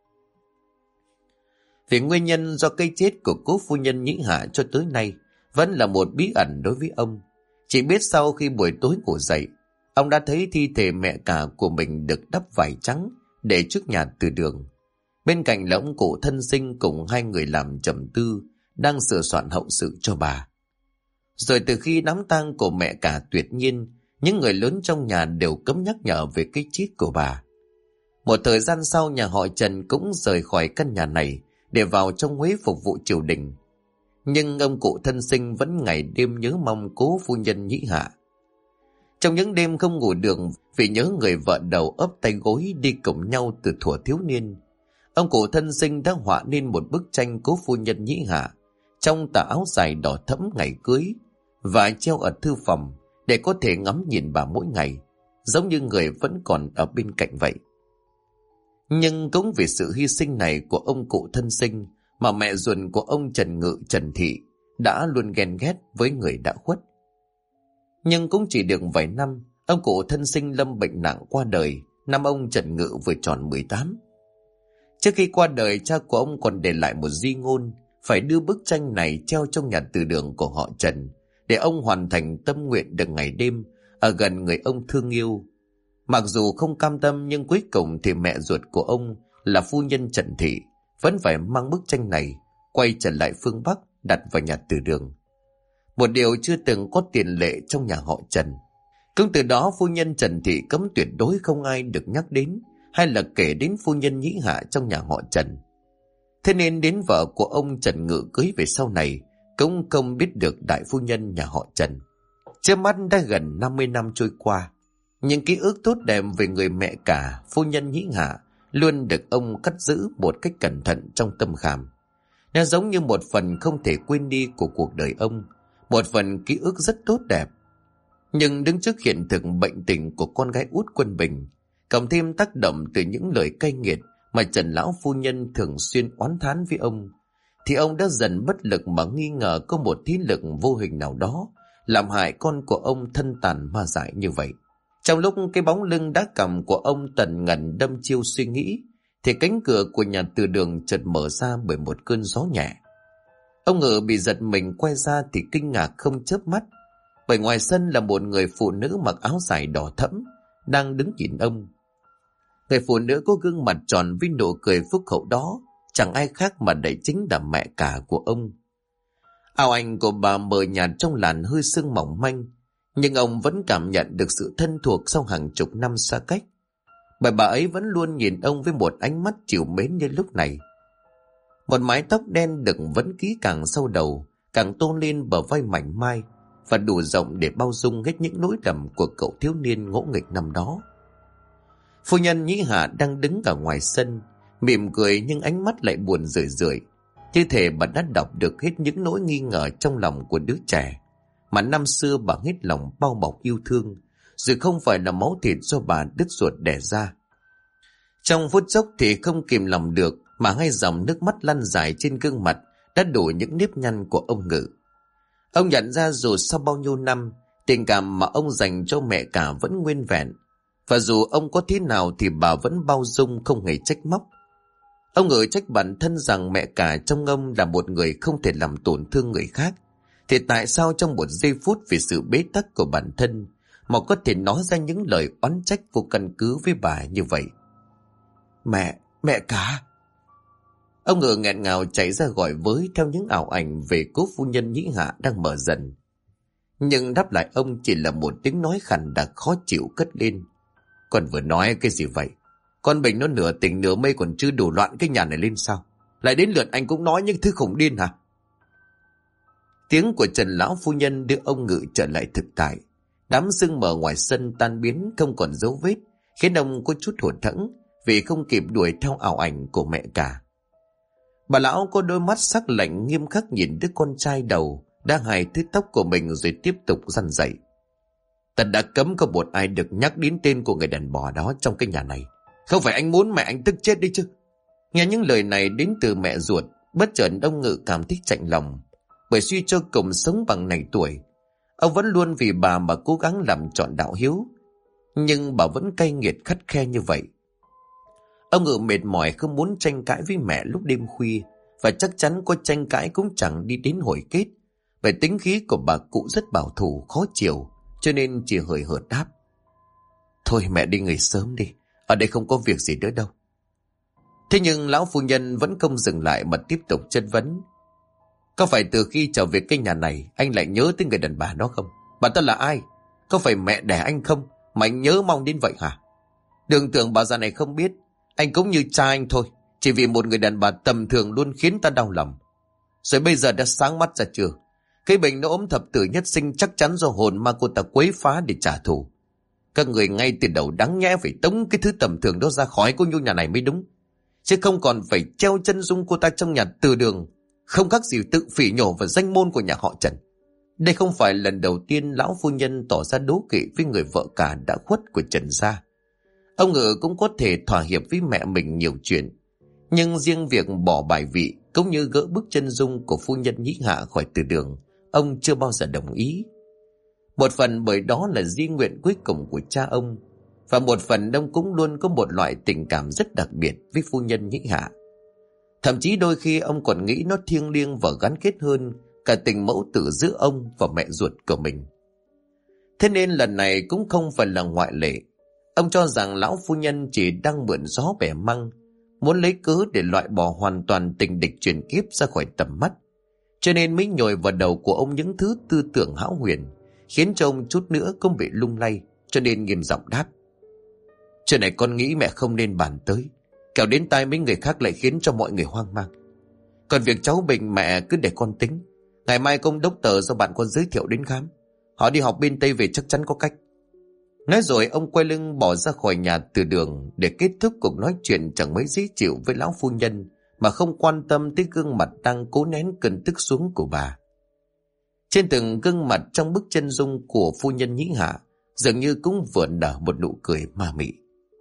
Vì nguyên nhân do cái chết của cố phu nhân Nhĩ Hạ cho tới nay vẫn là một bí ẩn đối với ông. Chỉ biết sau khi buổi tối ngủ dậy, ông đã thấy thi thể mẹ cả của mình được đắp vải trắng để trước nhà từ đường. Bên cạnh là ông cụ thân sinh cùng hai người làm trầm tư đang sửa soạn hậu sự cho bà. Rồi từ khi đám tang của mẹ cả tuyệt nhiên, những người lớn trong nhà đều cấm nhắc nhở về cái chết của bà. Một thời gian sau, nhà họ Trần cũng rời khỏi căn nhà này để vào trong Huế phục vụ triều đình. Nhưng ông cụ thân sinh vẫn ngày đêm nhớ mong cố phu nhân Nhĩ Hạ. Trong những đêm không ngủ được vì nhớ người vợ đầu ấp tay gối đi cùng nhau từ thuở thiếu niên, ông cụ thân sinh đã họa nên một bức tranh cố phu nhân Nhĩ Hạ trong tà áo dài đỏ thẫm ngày cưới và treo ở thư phòng để có thể ngắm nhìn bà mỗi ngày, giống như người vẫn còn ở bên cạnh vậy. Nhưng cũng vì sự hy sinh này của ông cụ thân sinh mà mẹ ruột của ông Trần Ngự, Trần Thị, đã luôn ghen ghét với người đã khuất. Nhưng cũng chỉ được vài năm, ông cụ thân sinh lâm bệnh nặng qua đời năm ông Trần Ngự vừa tròn 18. Trước khi qua đời, cha của ông còn để lại một di ngôn phải đưa bức tranh này treo trong nhà từ đường của họ Trần để ông hoàn thành tâm nguyện được ngày đêm ở gần người ông thương yêu. Mặc dù không cam tâm, nhưng cuối cùng thì mẹ ruột của ông là phu nhân Trần Thị vẫn phải mang bức tranh này quay trở lại phương Bắc đặt vào nhà từ đường. Một điều chưa từng có tiền lệ trong nhà họ Trần. Cũng từ đó phu nhân Trần Thị cấm tuyệt đối không ai được nhắc đến hay là kể đến phu nhân Nhĩ Hạ trong nhà họ Trần. Thế nên đến vợ của ông Trần Ngự cưới về sau này cũng không biết được đại phu nhân nhà họ Trần. Trước mắt đã gần 50 năm trôi qua, những ký ức tốt đẹp về người mẹ cả phu nhân Nhĩ Hạ luôn được ông cất giữ một cách cẩn thận trong tâm khảm. Nó giống như một phần không thể quên đi của cuộc đời ông, một phần ký ức rất tốt đẹp. Nhưng đứng trước hiện thực bệnh tình của con gái út Quân Bình, cộng thêm tác động từ những lời cay nghiệt mà Trần lão phu nhân thường xuyên oán thán với ông, thì ông đã dần bất lực mà nghi ngờ có một thế lực vô hình nào đó làm hại con của ông thân tàn ma dại như vậy. Trong lúc cái bóng lưng đá cằm của ông tần ngần đâm chiêu suy nghĩ, thì cánh cửa của nhà từ đường chợt mở ra bởi một cơn gió nhẹ. Ông Ngự bị giật mình quay ra thì kinh ngạc không chớp mắt, bởi ngoài sân là một người phụ nữ mặc áo dài đỏ thẫm đang đứng nhìn ông. Người phụ nữ có gương mặt tròn với nụ cười phúc hậu đó chẳng ai khác mà lại chính là mẹ cả của ông. Áo ảnh của bà mờ nhạt trong làn hơi sương mỏng manh, nhưng ông vẫn cảm nhận được sự thân thuộc sau hàng chục năm xa cách, bởi bà ấy vẫn luôn nhìn ông với một ánh mắt trìu mến như lúc này. Một mái tóc đen được vấn kỹ càng sau đầu, càng tôn lên bờ vai mảnh mai và đủ rộng để bao dung hết những nỗi lầm của cậu thiếu niên ngỗ nghịch năm đó. Phu nhân Nhĩ Hạ đang đứng ở ngoài sân, mỉm cười nhưng ánh mắt lại buồn rười rượi, như thể bà đã đọc được hết những nỗi nghi ngờ trong lòng của đứa trẻ mà năm xưa bà hết lòng bao bọc yêu thương, rồi không phải là máu thịt do bà đứt ruột đẻ ra. Trong phút chốc thì không kìm lòng được mà hai dòng nước mắt lăn dài trên gương mặt đã đủ những nếp nhăn của ông Ngự. Ông nhận ra dù sau bao nhiêu năm, tình cảm mà ông dành cho mẹ cả vẫn nguyên vẹn, và dù ông có thế nào thì bà vẫn bao dung, không hề trách móc. Ông Ngự trách bản thân rằng mẹ cả trong ông là một người không thể làm tổn thương người khác, thì tại sao trong một giây phút vì sự bế tắc của bản thân mà có thể nói ra những lời oán trách vô căn cứ với bà như vậy? Mẹ cả! Ông Ngự nghẹn ngào chạy ra gọi với theo những ảo ảnh về cố phu nhân Nhĩ Hạ đang mở dần. Nhưng đáp lại ông chỉ là một tiếng nói khàn đặc khó chịu cất lên. Con vừa nói cái gì vậy? Con Bình nó nửa tỉnh nửa mê còn chưa đủ loạn cái nhà này lên sao? Lại đến lượt anh cũng nói những thứ khủng điên hả? Tiếng của Trần lão phu nhân đưa ông Ngự trở lại thực tại. Đám sương mờ ngoài sân tan biến không còn dấu vết, khiến ông có chút hụt hẫng vì không kịp đuổi theo ảo ảnh của mẹ cả. Bà lão có đôi mắt sắc lạnh nghiêm khắc nhìn đứa con trai đầu đang hài thứ tóc của mình rồi tiếp tục răn dạy. Ta đã cấm có một ai được nhắc đến tên của người đàn bà đó trong cái nhà này. Không phải anh muốn mẹ anh tức chết đi chứ? Nghe những lời này đến từ mẹ ruột, bất chợt ông Ngự cảm thấy chạnh lòng. Bởi suy cho cùng sống bằng này tuổi, ông vẫn luôn vì bà mà cố gắng làm trọn đạo hiếu. Nhưng bà vẫn cay nghiệt khắt khe như vậy. Ông Ngự mệt mỏi không muốn tranh cãi với mẹ lúc đêm khuya, và chắc chắn có tranh cãi cũng chẳng đi đến hồi kết. Bởi tính khí của bà cụ rất bảo thủ, khó chịu, cho nên chỉ hời hợt đáp. Thôi mẹ đi nghỉ sớm đi, ở đây không có việc gì nữa đâu. Thế nhưng lão phu nhân vẫn không dừng lại mà tiếp tục chất vấn. Có phải từ khi trở về cái nhà này anh lại nhớ tới người đàn bà đó không? Bà ta là ai? Có phải mẹ đẻ anh không mà anh nhớ mong đến vậy hả? Đừng tưởng bà già này không biết, anh cũng như cha anh thôi. Chỉ vì một người đàn bà tầm thường luôn khiến ta đau lòng. Rồi bây giờ đã sáng mắt ra chưa? Cái bệnh nó ốm thập tử nhất sinh chắc chắn do hồn ma cô ta quấy phá để trả thù. Các người ngay từ đầu đáng nhẽ phải tống cái thứ tầm thường đó ra khỏi cô nhu nhà này mới đúng. Chứ không còn phải treo chân dung cô ta trong nhà từ đường, không khác gì tự phỉ nhổ vào danh môn của nhà họ Trần. Đây không phải lần đầu tiên lão phu nhân tỏ ra đố kỵ với người vợ cả đã khuất của Trần gia. Ông Ngự cũng có thể thỏa hiệp với mẹ mình nhiều chuyện, nhưng riêng việc bỏ bài vị cũng như gỡ bức chân dung của phu nhân Nhĩ Hạ khỏi từ đường, ông chưa bao giờ đồng ý. Một phần bởi đó là di nguyện cuối cùng của cha ông, và một phần ông cũng luôn có một loại tình cảm rất đặc biệt với phu nhân Nhĩ Hạ. Thậm chí đôi khi ông còn nghĩ nó thiêng liêng và gắn kết hơn cả tình mẫu tử giữa ông và mẹ ruột của mình. Thế nên lần này cũng không phải là ngoại lệ. Ông cho rằng lão phu nhân chỉ đang mượn gió bẻ măng, muốn lấy cớ để loại bỏ hoàn toàn tình địch truyền kiếp ra khỏi tầm mắt, cho nên mới nhồi vào đầu của ông những thứ tư tưởng hão huyền, khiến cho ông chút nữa cũng bị lung lay, cho nên nghiêm giọng đáp. Chuyện này con nghĩ mẹ không nên bàn tới, kẻo đến tai mấy người khác lại khiến cho mọi người hoang mang. Còn việc cháu Bình mẹ cứ để con tính. Ngày mai công đốc tờ do bạn con giới thiệu đến khám. Họ đi học bên Tây về chắc chắn có cách. Nói rồi ông quay lưng bỏ ra khỏi nhà từ đường để kết thúc cuộc nói chuyện chẳng mấy dễ chịu với lão phu nhân, mà không quan tâm tới gương mặt đang cố nén cơn tức xuống của bà. Trên từng gương mặt trong bức chân dung của phu nhân Nhĩ Hạ dường như cũng vừa nở một nụ cười ma mị.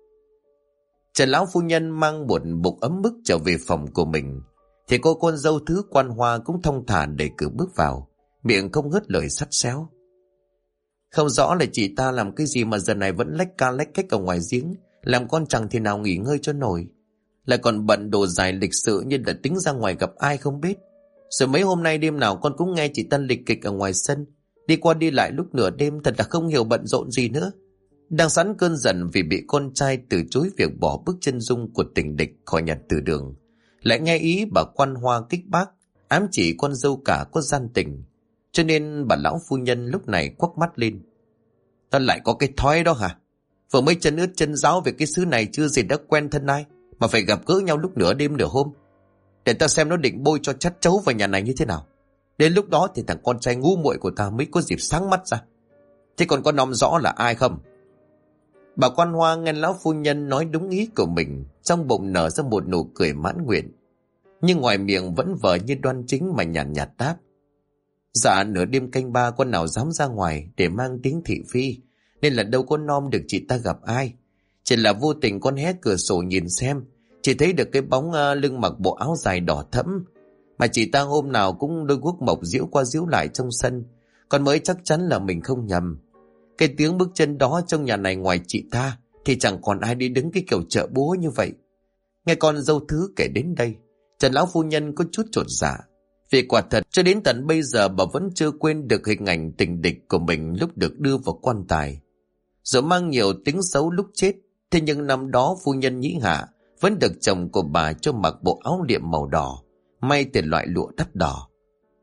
Trần lão phu nhân mang một bụng ấm ức trở về phòng của mình, thì cô con dâu thứ Quan Hoa cũng thong thả đẩy cửa bước vào, miệng không ngớt lời sắt xéo. Không rõ là chị ta làm cái gì mà giờ này vẫn lách ca lách cách ở ngoài giếng, làm con chẳng thể nào nghỉ ngơi cho nổi. Lại còn bận đồ dài lịch sự như là tính ra ngoài gặp ai không biết. Rồi mấy hôm nay đêm nào con cũng nghe chị ta lịch kịch ở ngoài sân, đi qua đi lại lúc nửa đêm, thật là không hiểu bận rộn gì nữa. Đang sẵn cơn giận vì bị con trai từ chối việc bỏ bức chân dung của tình địch khỏi nhà từ đường, lại nghe ý bà Quan Hoa kích bác, ám chỉ con dâu cả có gian tình, cho nên bà lão phu nhân lúc này quắc mắt lên. Ta lại có cái thói đó hả? Vừa mới chân ướt chân ráo về cái xứ này chưa gì đã quen thân ai, mà phải gặp gỡ nhau lúc nửa đêm nửa hôm. Để ta xem nó định bôi cho chắt chấu vào nhà này như thế nào. Đến lúc đó thì thằng con trai ngu muội của ta mới có dịp sáng mắt ra. Thế còn có nom rõ là ai không? Bà Quan Hoa nghe lão phu nhân nói đúng ý của mình, trong bụng nở ra một nụ cười mãn nguyện, nhưng ngoài miệng vẫn vờ như đoan chính mà nhàn nhạt đáp. Dạ nửa đêm canh ba con nào dám ra ngoài để mang tiếng thị phi, nên là đâu có nom được chị ta gặp ai. Chỉ là vô tình con hé cửa sổ nhìn xem, chỉ thấy được cái bóng lưng mặc bộ áo dài đỏ thẫm, mà chị ta hôm nào cũng đôi guốc mộc diễu qua diễu lại trong sân, con mới chắc chắn là mình không nhầm. Cái tiếng bước chân đó trong nhà này ngoài chị ta thì chẳng còn ai đi đứng cái kiểu chợ búa như vậy. Nghe con dâu thứ kể đến đây, Trần lão phu nhân có chút chột dạ, vì quả thật cho đến tận bây giờ bà vẫn chưa quên được hình ảnh tình địch của mình lúc được đưa vào quan tài. Dù mang nhiều tính xấu lúc chết, thế nhưng năm đó phu nhân Nhĩ Hạ vẫn được chồng của bà cho mặc bộ áo liệm màu đỏ, may từ loại lụa đắt đỏ.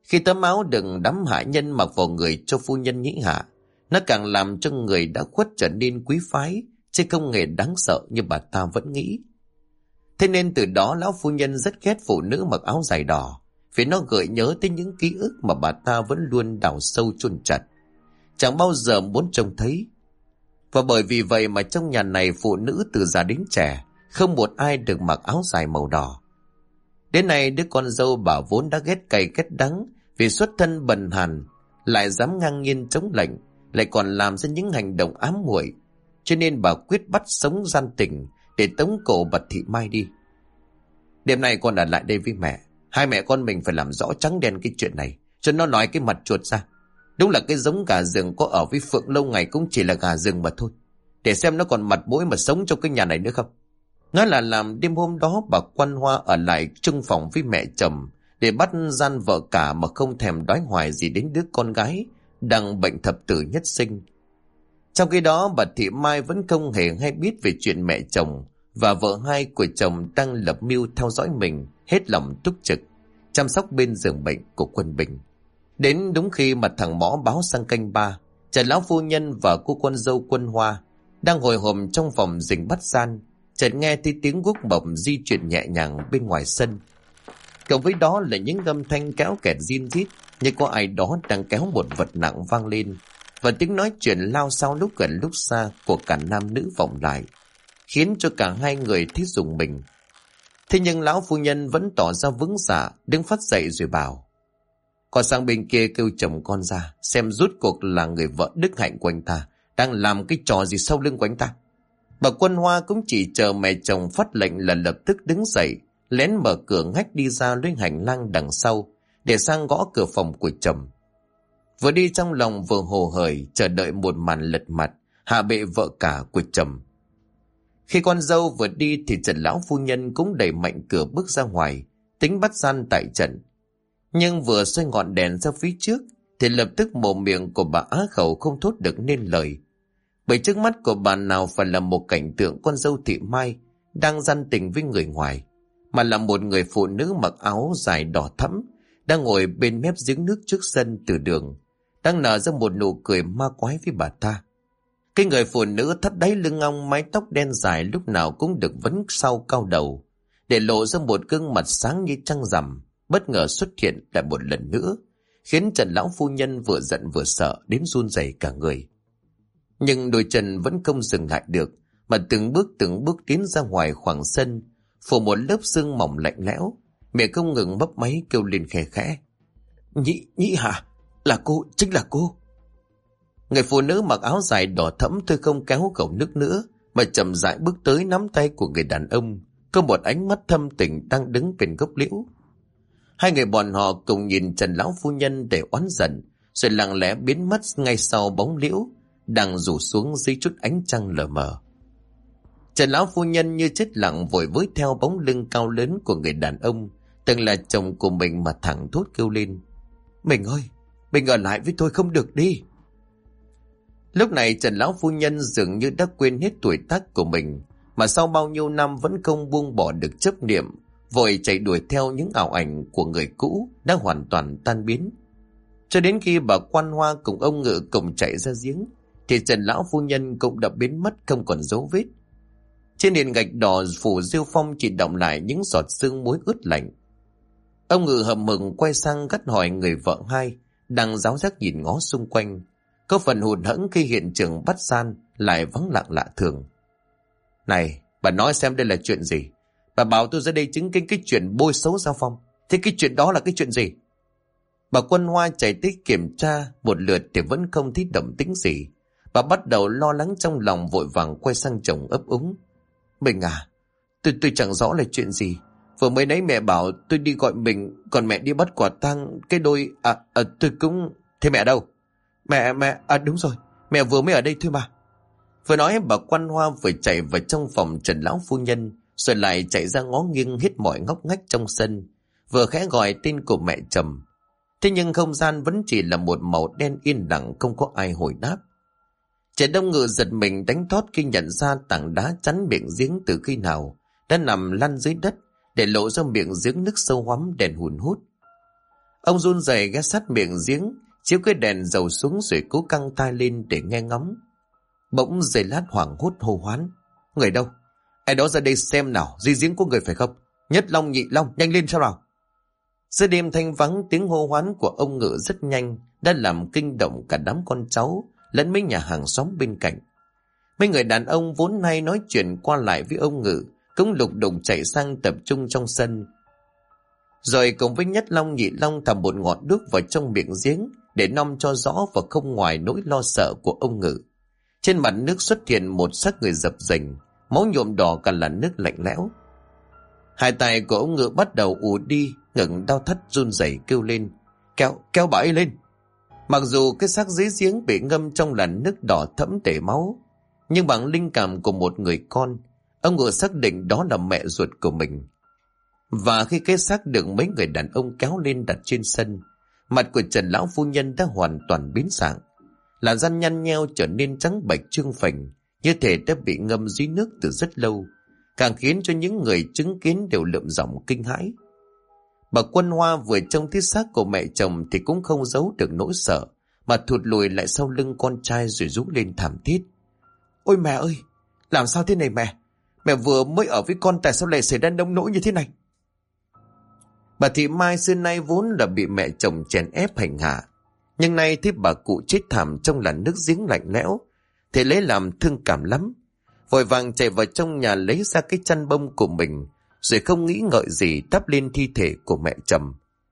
Khi tấm áo đựng đám hạ nhân mặc vào người cho phu nhân nhĩ hạ, nó càng làm cho người đã khuất trở nên quý phái, chứ không hề đáng sợ như bà ta vẫn nghĩ. Thế nên từ đó lão phu nhân rất ghét phụ nữ mặc áo dài đỏ, vì nó gợi nhớ tới những ký ức mà bà ta vẫn luôn đào sâu chôn chặt, chẳng bao giờ muốn trông thấy. Và bởi vì vậy mà trong nhà này phụ nữ từ già đến trẻ không một ai được mặc áo dài màu đỏ. Đến nay đứa con dâu bà vốn đã ghét cay ghét đắng vì xuất thân bần hàn, lại dám ngang nhiên chống lệnh, lại còn làm ra những hành động ám muội, cho nên bà quyết bắt sống gian tình để tống cổ Bạch Thị Mai đi. Đêm nay con ở lại đây với mẹ, hai mẹ con mình phải làm rõ trắng đen cái chuyện này, cho nó nói cái mặt chuột ra. Đúng là cái giống gà rừng có ở với Phượng lâu ngày cũng chỉ là gà rừng mà thôi, để xem nó còn mặt mũi mà sống trong cái nhà này nữa không. Nói là làm. Đêm hôm đó bà Quan Hoa ở lại chung phòng với mẹ chồng để bắt gian vợ cả, mà không thèm đói hoài gì đến đứa con gái đang bệnh thập tử nhất sinh. Trong khi đó bà Thị Mai vẫn không hề hay biết về chuyện mẹ chồng và vợ hai của chồng đang lập mưu theo dõi mình, hết lòng túc trực chăm sóc bên giường bệnh của Quân Bình. Đến đúng khi mà thằng Mõ báo sang canh ba, Trần lão phu nhân và cô con dâu Quân Hoa đang hồi hộp trong phòng rình bắt gian, chợt nghe thấy tiếng guốc mộc di chuyển nhẹ nhàng bên ngoài sân. Cộng với đó là những âm thanh kéo kẹt rin rít, như có ai đó đang kéo một vật nặng vang lên, và tiếng nói chuyện lao xao lúc gần lúc xa của cả nam nữ vọng lại, khiến cho cả hai người thấy rùng mình. Thế nhưng lão phu nhân vẫn tỏ ra vững dạ, đứng phát dậy rồi bảo: "Con sang bên kia kêu chồng con ra, xem rút cuộc là người vợ đức hạnh của anh ta đang làm cái trò gì sau lưng của anh ta." Bà Quân Hoa cũng chỉ chờ mẹ chồng phát lệnh là lập tức đứng dậy, lén mở cửa ngách đi ra lên hành lang đằng sau để sang gõ cửa phòng của chồng. Vừa đi trong lòng vừa hồ hởi chờ đợi một màn lật mặt hạ bệ vợ cả của chồng. Khi con dâu vừa đi thì Trần lão phu nhân cũng đẩy mạnh cửa bước ra ngoài, tính bắt gian tại trận. Nhưng vừa xoay ngọn đèn ra phía trước thì lập tức mồm miệng của bà á khẩu không thốt được nên lời. Bởi trước mắt của bà nào phải là một cảnh tượng con dâu Thị Mai đang gian tình với người ngoài, mà là một người phụ nữ mặc áo dài đỏ thẫm đang ngồi bên mép giếng nước trước sân từ đường, đang nở ra một nụ cười ma quái với bà ta. Cái người phụ nữ thắt đáy lưng ong, mái tóc đen dài lúc nào cũng được vấn sau cau đầu, để lộ ra một gương mặt sáng như trăng rằm, bất ngờ xuất hiện lại một lần nữa, khiến Trần lão phu nhân vừa giận vừa sợ đến run rẩy cả người. Nhưng đôi chân vẫn không dừng lại được, mà từng bước tiến ra ngoài khoảng sân, phủ một lớp sương mỏng lạnh lẽo, miệng không ngừng mấp máy kêu lên khẽ khẽ: Nhĩ hả? Là cô, chính là cô." Người phụ nữ mặc áo dài đỏ thẫm thôi không kéo khẩu nước nữa, mà chậm rãi bước tới nắm tay của người đàn ông có một ánh mắt thâm tình đang đứng bên gốc liễu. Hai người bọn họ cùng nhìn Trần lão phu nhân để oán giận, rồi lặng lẽ biến mất ngay sau bóng liễu đang rủ xuống dưới chút ánh trăng lờ mờ. Trần lão phu nhân như chết lặng vội với theo bóng lưng cao lớn của người đàn ông từng là chồng của mình mà thẳng thốt kêu lên: "Mình ơi, mình ở lại với tôi không được đi." Lúc này Trần lão phu nhân dường như đã quên hết tuổi tác của mình, mà sau bao nhiêu năm vẫn không buông bỏ được chấp niệm, vội chạy đuổi theo những ảo ảnh của người cũ đã hoàn toàn tan biến. Cho đến khi bà Quan Hoa cùng ông Ngự cùng chạy ra giếng, thì Trần lão phu nhân cũng đã biến mất không còn dấu vết. Trên nền gạch đỏ phủ rêu phong chỉ đọng lại những giọt sương muối ướt lạnh. Ông Ngự hậm hực quay sang gắt hỏi người vợ hai đang ráo rác nhìn ngó xung quanh, có phần hụt hẫng khi hiện trường bắt gian lại vắng lặng lạ thường. "Này, bà nói xem đây là chuyện gì? Bà bảo tôi ra đây chứng kiến cái chuyện bôi xấu Giao Phong. Thế cái chuyện đó là cái chuyện gì?" Bà Quân Hoa chạy tới kiểm tra một lượt thì vẫn không thấy động tĩnh gì. Bà bắt đầu lo lắng trong lòng, vội vàng quay sang chồng ấp úng: "Mình à, tôi chẳng rõ là chuyện gì. Vừa mới nãy mẹ bảo tôi đi gọi mình, còn mẹ đi bắt quả tang cái đôi... tôi cũng... Thế mẹ đâu?" Mẹ, đúng rồi, mẹ vừa mới ở đây thôi mà." Vừa nói bà Quan Hoa vừa chạy vào trong phòng Trần lão phu nhân, rồi lại chạy ra ngó nghiêng hết mọi ngóc ngách trong sân, vừa khẽ gọi tên của mẹ chồng. Thế nhưng không gian vẫn chỉ là một màu đen yên lặng, không có ai hồi đáp. Trần Đông Ngự giật mình đánh thót khi nhận ra tảng đá chắn miệng giếng từ khi nào đã nằm lăn dưới đất, để lộ ra miệng giếng nước sâu hoắm đen hùn hút. Ông run rẩy ghé sát miệng giếng, chiếu cái đèn dầu xuống rồi cố căng tai lên để nghe ngóng. Bỗng giây lát hoảng hốt hô hoán: Người đâu? Ai đó ra đây xem nào, dưới giếng có người phải không? Nhất Long, Nhị Long, nhanh lên sao nào? Giữa đêm thanh vắng, tiếng hô hoán của ông Ngự rất nhanh đã làm kinh động cả đám con cháu lẫn mấy nhà hàng xóm bên cạnh. Mấy người đàn ông vốn hay nói chuyện qua lại với ông Ngự cũng lục đục chạy sang tập trung trong sân, rồi cùng với Nhất Long, Nhị Long thầm một ngọn đuốc vào trong miệng giếng để nom cho rõ và không ngoài nỗi lo sợ của ông Ngự. Trên mặt nước xuất hiện một xác người dập dềnh, máu nhuộm đỏ cả làn nước lạnh lẽo. Hai tay của ông Ngự bắt đầu ù đi, ngẩng đau thắt run rẩy kêu lên: Kéo bà ấy lên. Mặc dù cái xác dưới giếng bị ngâm trong làn nước đỏ thẫm để máu, nhưng bằng linh cảm của một người con, ông Ngự xác định đó là mẹ ruột của mình. Và khi cái xác được mấy người đàn ông kéo lên đặt trên sân, mặt của Trần lão phu nhân đã hoàn toàn biến dạng. Làn da nhăn nheo trở nên trắng bệch trương phình, như thể đã bị ngâm dưới nước từ rất lâu, càng khiến cho những người chứng kiến đều lượm giọng kinh hãi. Bà Quân Hoa vừa trông thấy xác của mẹ chồng thì cũng không giấu được nỗi sợ, mà thụt lùi lại sau lưng con trai rồi rú lên thảm thiết: Ôi mẹ ơi, làm sao thế này mẹ? Mẹ vừa mới ở với con, tại sao lại xảy ra nông nỗi như thế này? Bà Thị Mai xưa nay vốn là bị mẹ chồng chèn ép hành hạ, nhưng nay thấy bà cụ chết thảm trong làn nước giếng lạnh lẽo thì lấy làm thương cảm lắm, vội vàng chạy vào trong nhà lấy ra cái chăn bông của mình, rồi không nghĩ ngợi gì đắp lên thi thể của mẹ chồng.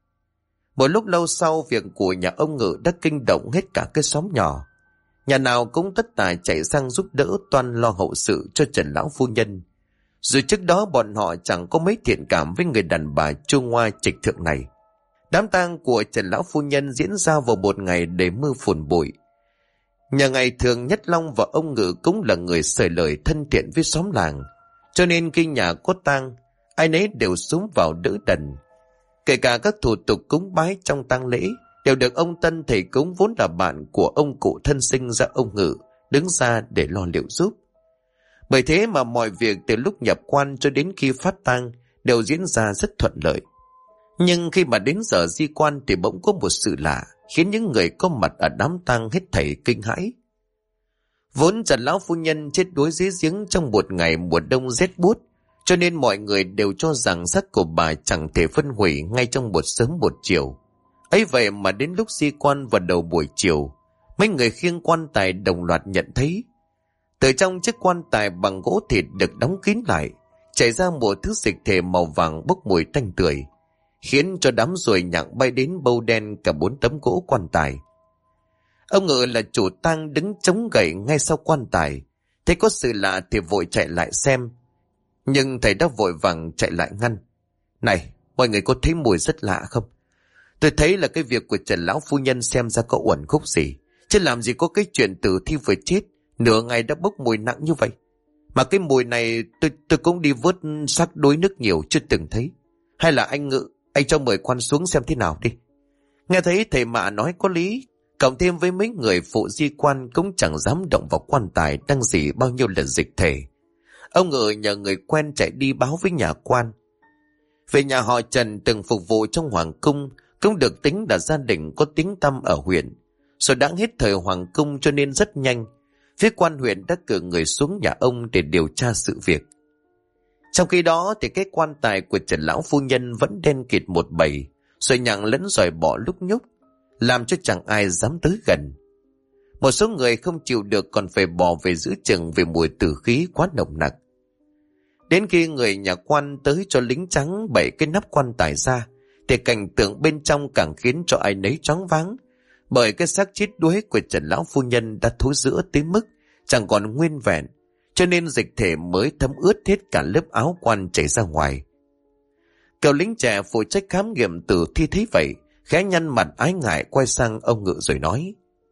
Một lúc lâu sau, việc của nhà ông Ngự đã kinh động hết cả cái xóm nhỏ. Nhà nào cũng tất tả chạy sang giúp đỡ toan lo hậu sự cho Trần lão phu nhân. Dù trước đó bọn họ chẳng có mấy thiện cảm với người đàn bà chua ngoa trịch thượng này. Đám tang của Trần lão phu nhân diễn ra vào một ngày đầy mưa phùn bụi. Nhà ngày thường Nhất Long và ông Ngự cũng là người sởi lời thân thiện với xóm làng, cho nên khi nhà có tang, ai nấy đều xúm vào đỡ đần. Kể cả các thủ tục cúng bái trong tang lễ đều được ông Tân thầy cúng vốn là bạn của ông cụ thân sinh ra ông Ngự đứng ra để lo liệu giúp. Bởi thế mà mọi việc từ lúc nhập quan cho đến khi phát tang đều diễn ra rất thuận lợi. Nhưng khi mà đến giờ di quan thì bỗng có một sự lạ khiến những người có mặt ở đám tang hết thảy kinh hãi. Vốn Trần lão phu nhân chết đuối dưới giếng trong một ngày mùa đông rét buốt, cho nên mọi người đều cho rằng xác của bà chẳng thể phân hủy ngay trong một sớm một chiều. Ấy vậy mà đến lúc di quan vào đầu buổi chiều, mấy người khiêng quan tài đồng loạt nhận thấy từ trong chiếc quan tài bằng gỗ thịt được đóng kín lại chảy ra một thứ dịch thể màu vàng bốc mùi tanh tưởi, khiến cho đám ruồi nhặng bay đến bâu đen cả 4 tấm gỗ quan tài. Ông Ngự là chủ tang đứng chống gậy ngay sau quan tài, thấy có sự lạ thì vội chạy lại xem, nhưng thầy đã vội vàng chạy lại ngăn: Này, mọi người có thấy mùi rất lạ không? Tôi thấy là cái việc của Trần lão phu nhân xem ra có uẩn khúc gì, chứ làm gì có cái chuyện tử thi vừa chết nửa ngày đã bốc mùi nặng như vậy. Mà cái mùi này tôi cũng đi vớt xác đuối nước nhiều chưa từng thấy. Hay là anh Ngự, anh cho mời quan xuống xem thế nào đi. Nghe thấy thầy Mạ nói có lý, cộng thêm với mấy người phụ di quan cũng chẳng dám động vào quan tài đang dỉ bao nhiêu lần dịch thể. Ông Ngự nhờ người quen chạy đi báo với nhà quan. Về nhà họ Trần từng phục vụ trong hoàng cung cũng được tính là gia đình có tiếng tăm ở huyện. Rồi đã hết thời hoàng cung cho nên rất nhanh, phía quan huyện đã cử người xuống nhà ông để điều tra sự việc. Trong khi đó thì cái quan tài của Trần lão phu nhân vẫn đen kịt một bầy, rồi nhặng lẫn giỏi bỏ lúc nhúc, làm cho chẳng ai dám tới gần. Một số người không chịu được còn phải bỏ về giữ chừng vì mùi tử khí quá nồng nặc. Đến khi người nhà quan tới cho lính trắng bẩy cái nắp quan tài ra, thì cảnh tượng bên trong càng khiến cho ai nấy choáng váng, bởi cái xác chết đuối của Trần lão phu nhân đã thối rữa tới mức chẳng còn nguyên vẹn, cho nên dịch thể mới thấm ướt hết cả lớp áo quan chảy ra ngoài. Cậu lính trẻ phụ trách khám nghiệm tử thi thấy vậy, khẽ nhăn mặt ái ngại quay sang ông Ngự rồi nói: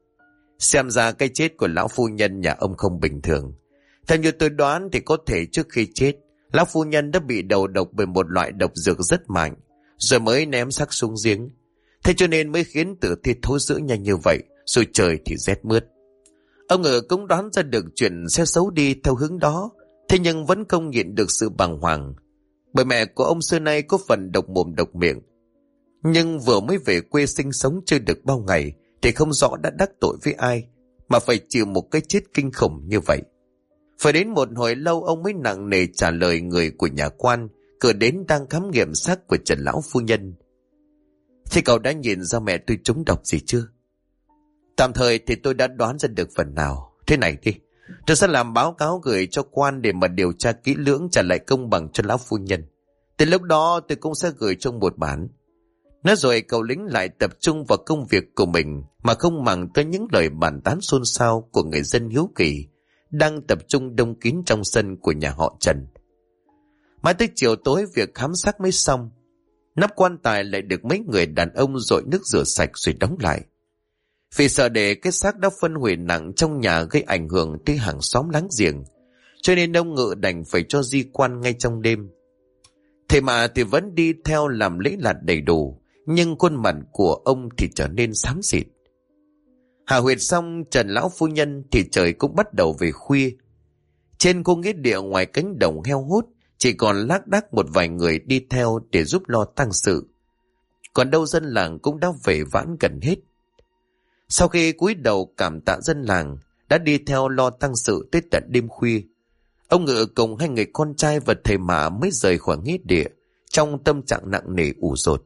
Xem ra cái chết của lão phu nhân nhà ông không bình thường. Theo như tôi đoán thì có thể trước khi chết, lão phu nhân đã bị đầu độc bởi một loại độc dược rất mạnh, rồi mới ném xác xuống giếng. Thế cho nên mới khiến tử thi thối rữa nhanh như vậy, rồi trời thì rét mướt. Ông Ngự cũng đoán ra được chuyện sẽ xấu đi theo hướng đó, thế nhưng vẫn không nhịn được sự bàng hoàng, bởi mẹ của ông xưa nay có phần độc mồm độc miệng. Nhưng vừa mới về quê sinh sống chưa được bao ngày thì không rõ đã đắc tội với ai mà phải chịu một cái chết kinh khủng như vậy. Phải đến một hồi lâu ông mới nặng nề trả lời người của nhà quan cửa đến đang khám nghiệm xác của Trần lão phu nhân. Thế cậu đã nhìn ra mẹ tôi trúng độc gì chưa? Tạm thời thì tôi đã đoán ra được phần nào. Thế này đi, tôi sẽ làm báo cáo gửi cho quan để mà điều tra kỹ lưỡng, trả lại công bằng cho lão phu nhân. Từ lúc đó tôi cũng sẽ gửi trong một bản. Nói rồi cậu lính lại tập trung vào công việc của mình mà không màng tới những lời bàn tán xôn xao của người dân hiếu kỳ đang tập trung đông kín trong sân của nhà họ Trần. Mãi tới chiều tối việc khám xác mới xong. Nắp quan tài lại được mấy người đàn ông dội nước rửa sạch rồi đóng lại. Vì sợ để cái xác đã phân hủy nặng trong nhà gây ảnh hưởng tới hàng xóm láng giềng, cho nên ông Ngự đành phải cho di quan ngay trong đêm. Thế mà thì vẫn đi theo làm lễ lạt đầy đủ, nhưng khuôn mặt của ông thì trở nên xám xịt. Hạ huyệt xong Trần lão phu nhân thì trời cũng bắt đầu về khuya. Trên khu nghĩa địa ngoài cánh đồng heo hút chỉ còn lác đác một vài người đi theo để giúp lo tang sự. Còn đâu dân làng cũng đã về vãn gần hết. Sau khi cúi đầu cảm tạ dân làng đã đi theo lo tang sự tới tận đêm khuya, ông Ngự cùng hai người con trai và thầy Mã mới rời khỏi nghĩa địa trong tâm trạng nặng nề ủ rột.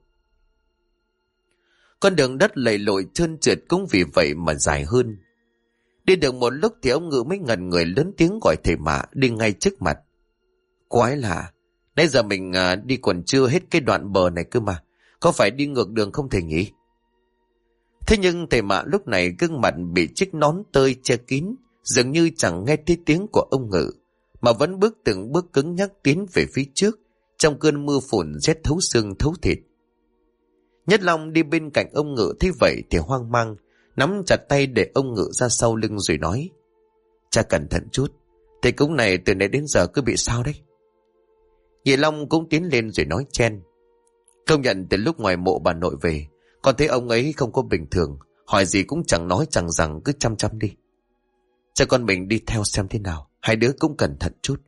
Con đường đất lầy lội trơn trượt cũng vì vậy mà dài hơn. Đi được một lúc thì ông Ngự mới ngần người lớn tiếng gọi thầy Mã đi ngay trước mặt. Quái lạ, nãy giờ mình đi còn chưa hết cái đoạn bờ này cơ mà, có phải đi ngược đường không thầy nhỉ? Thế nhưng thầy Mã lúc này gương mặt bị chiếc nón tơi che kín, dường như chẳng nghe thấy tiếng của ông Ngự, mà vẫn bước từng bước cứng nhắc tiến về phía trước, trong cơn mưa phùn rét thấu xương thấu thịt. Nhất Long đi bên cạnh ông Ngự thấy vậy thì hoang mang, nắm chặt tay để ông Ngự ra sau lưng rồi nói: Cha cẩn thận chút, thầy cúng này từ nãy đến giờ cứ bị sao đấy? Nhị Long cũng tiến lên rồi nói chen: Công nhận từ lúc ngoài mộ bà nội về, con thấy ông ấy không có bình thường, hỏi gì cũng chẳng nói chẳng rằng, cứ chăm chăm đi. Cho con mình đi theo xem thế nào, hai đứa cũng cẩn thận chút.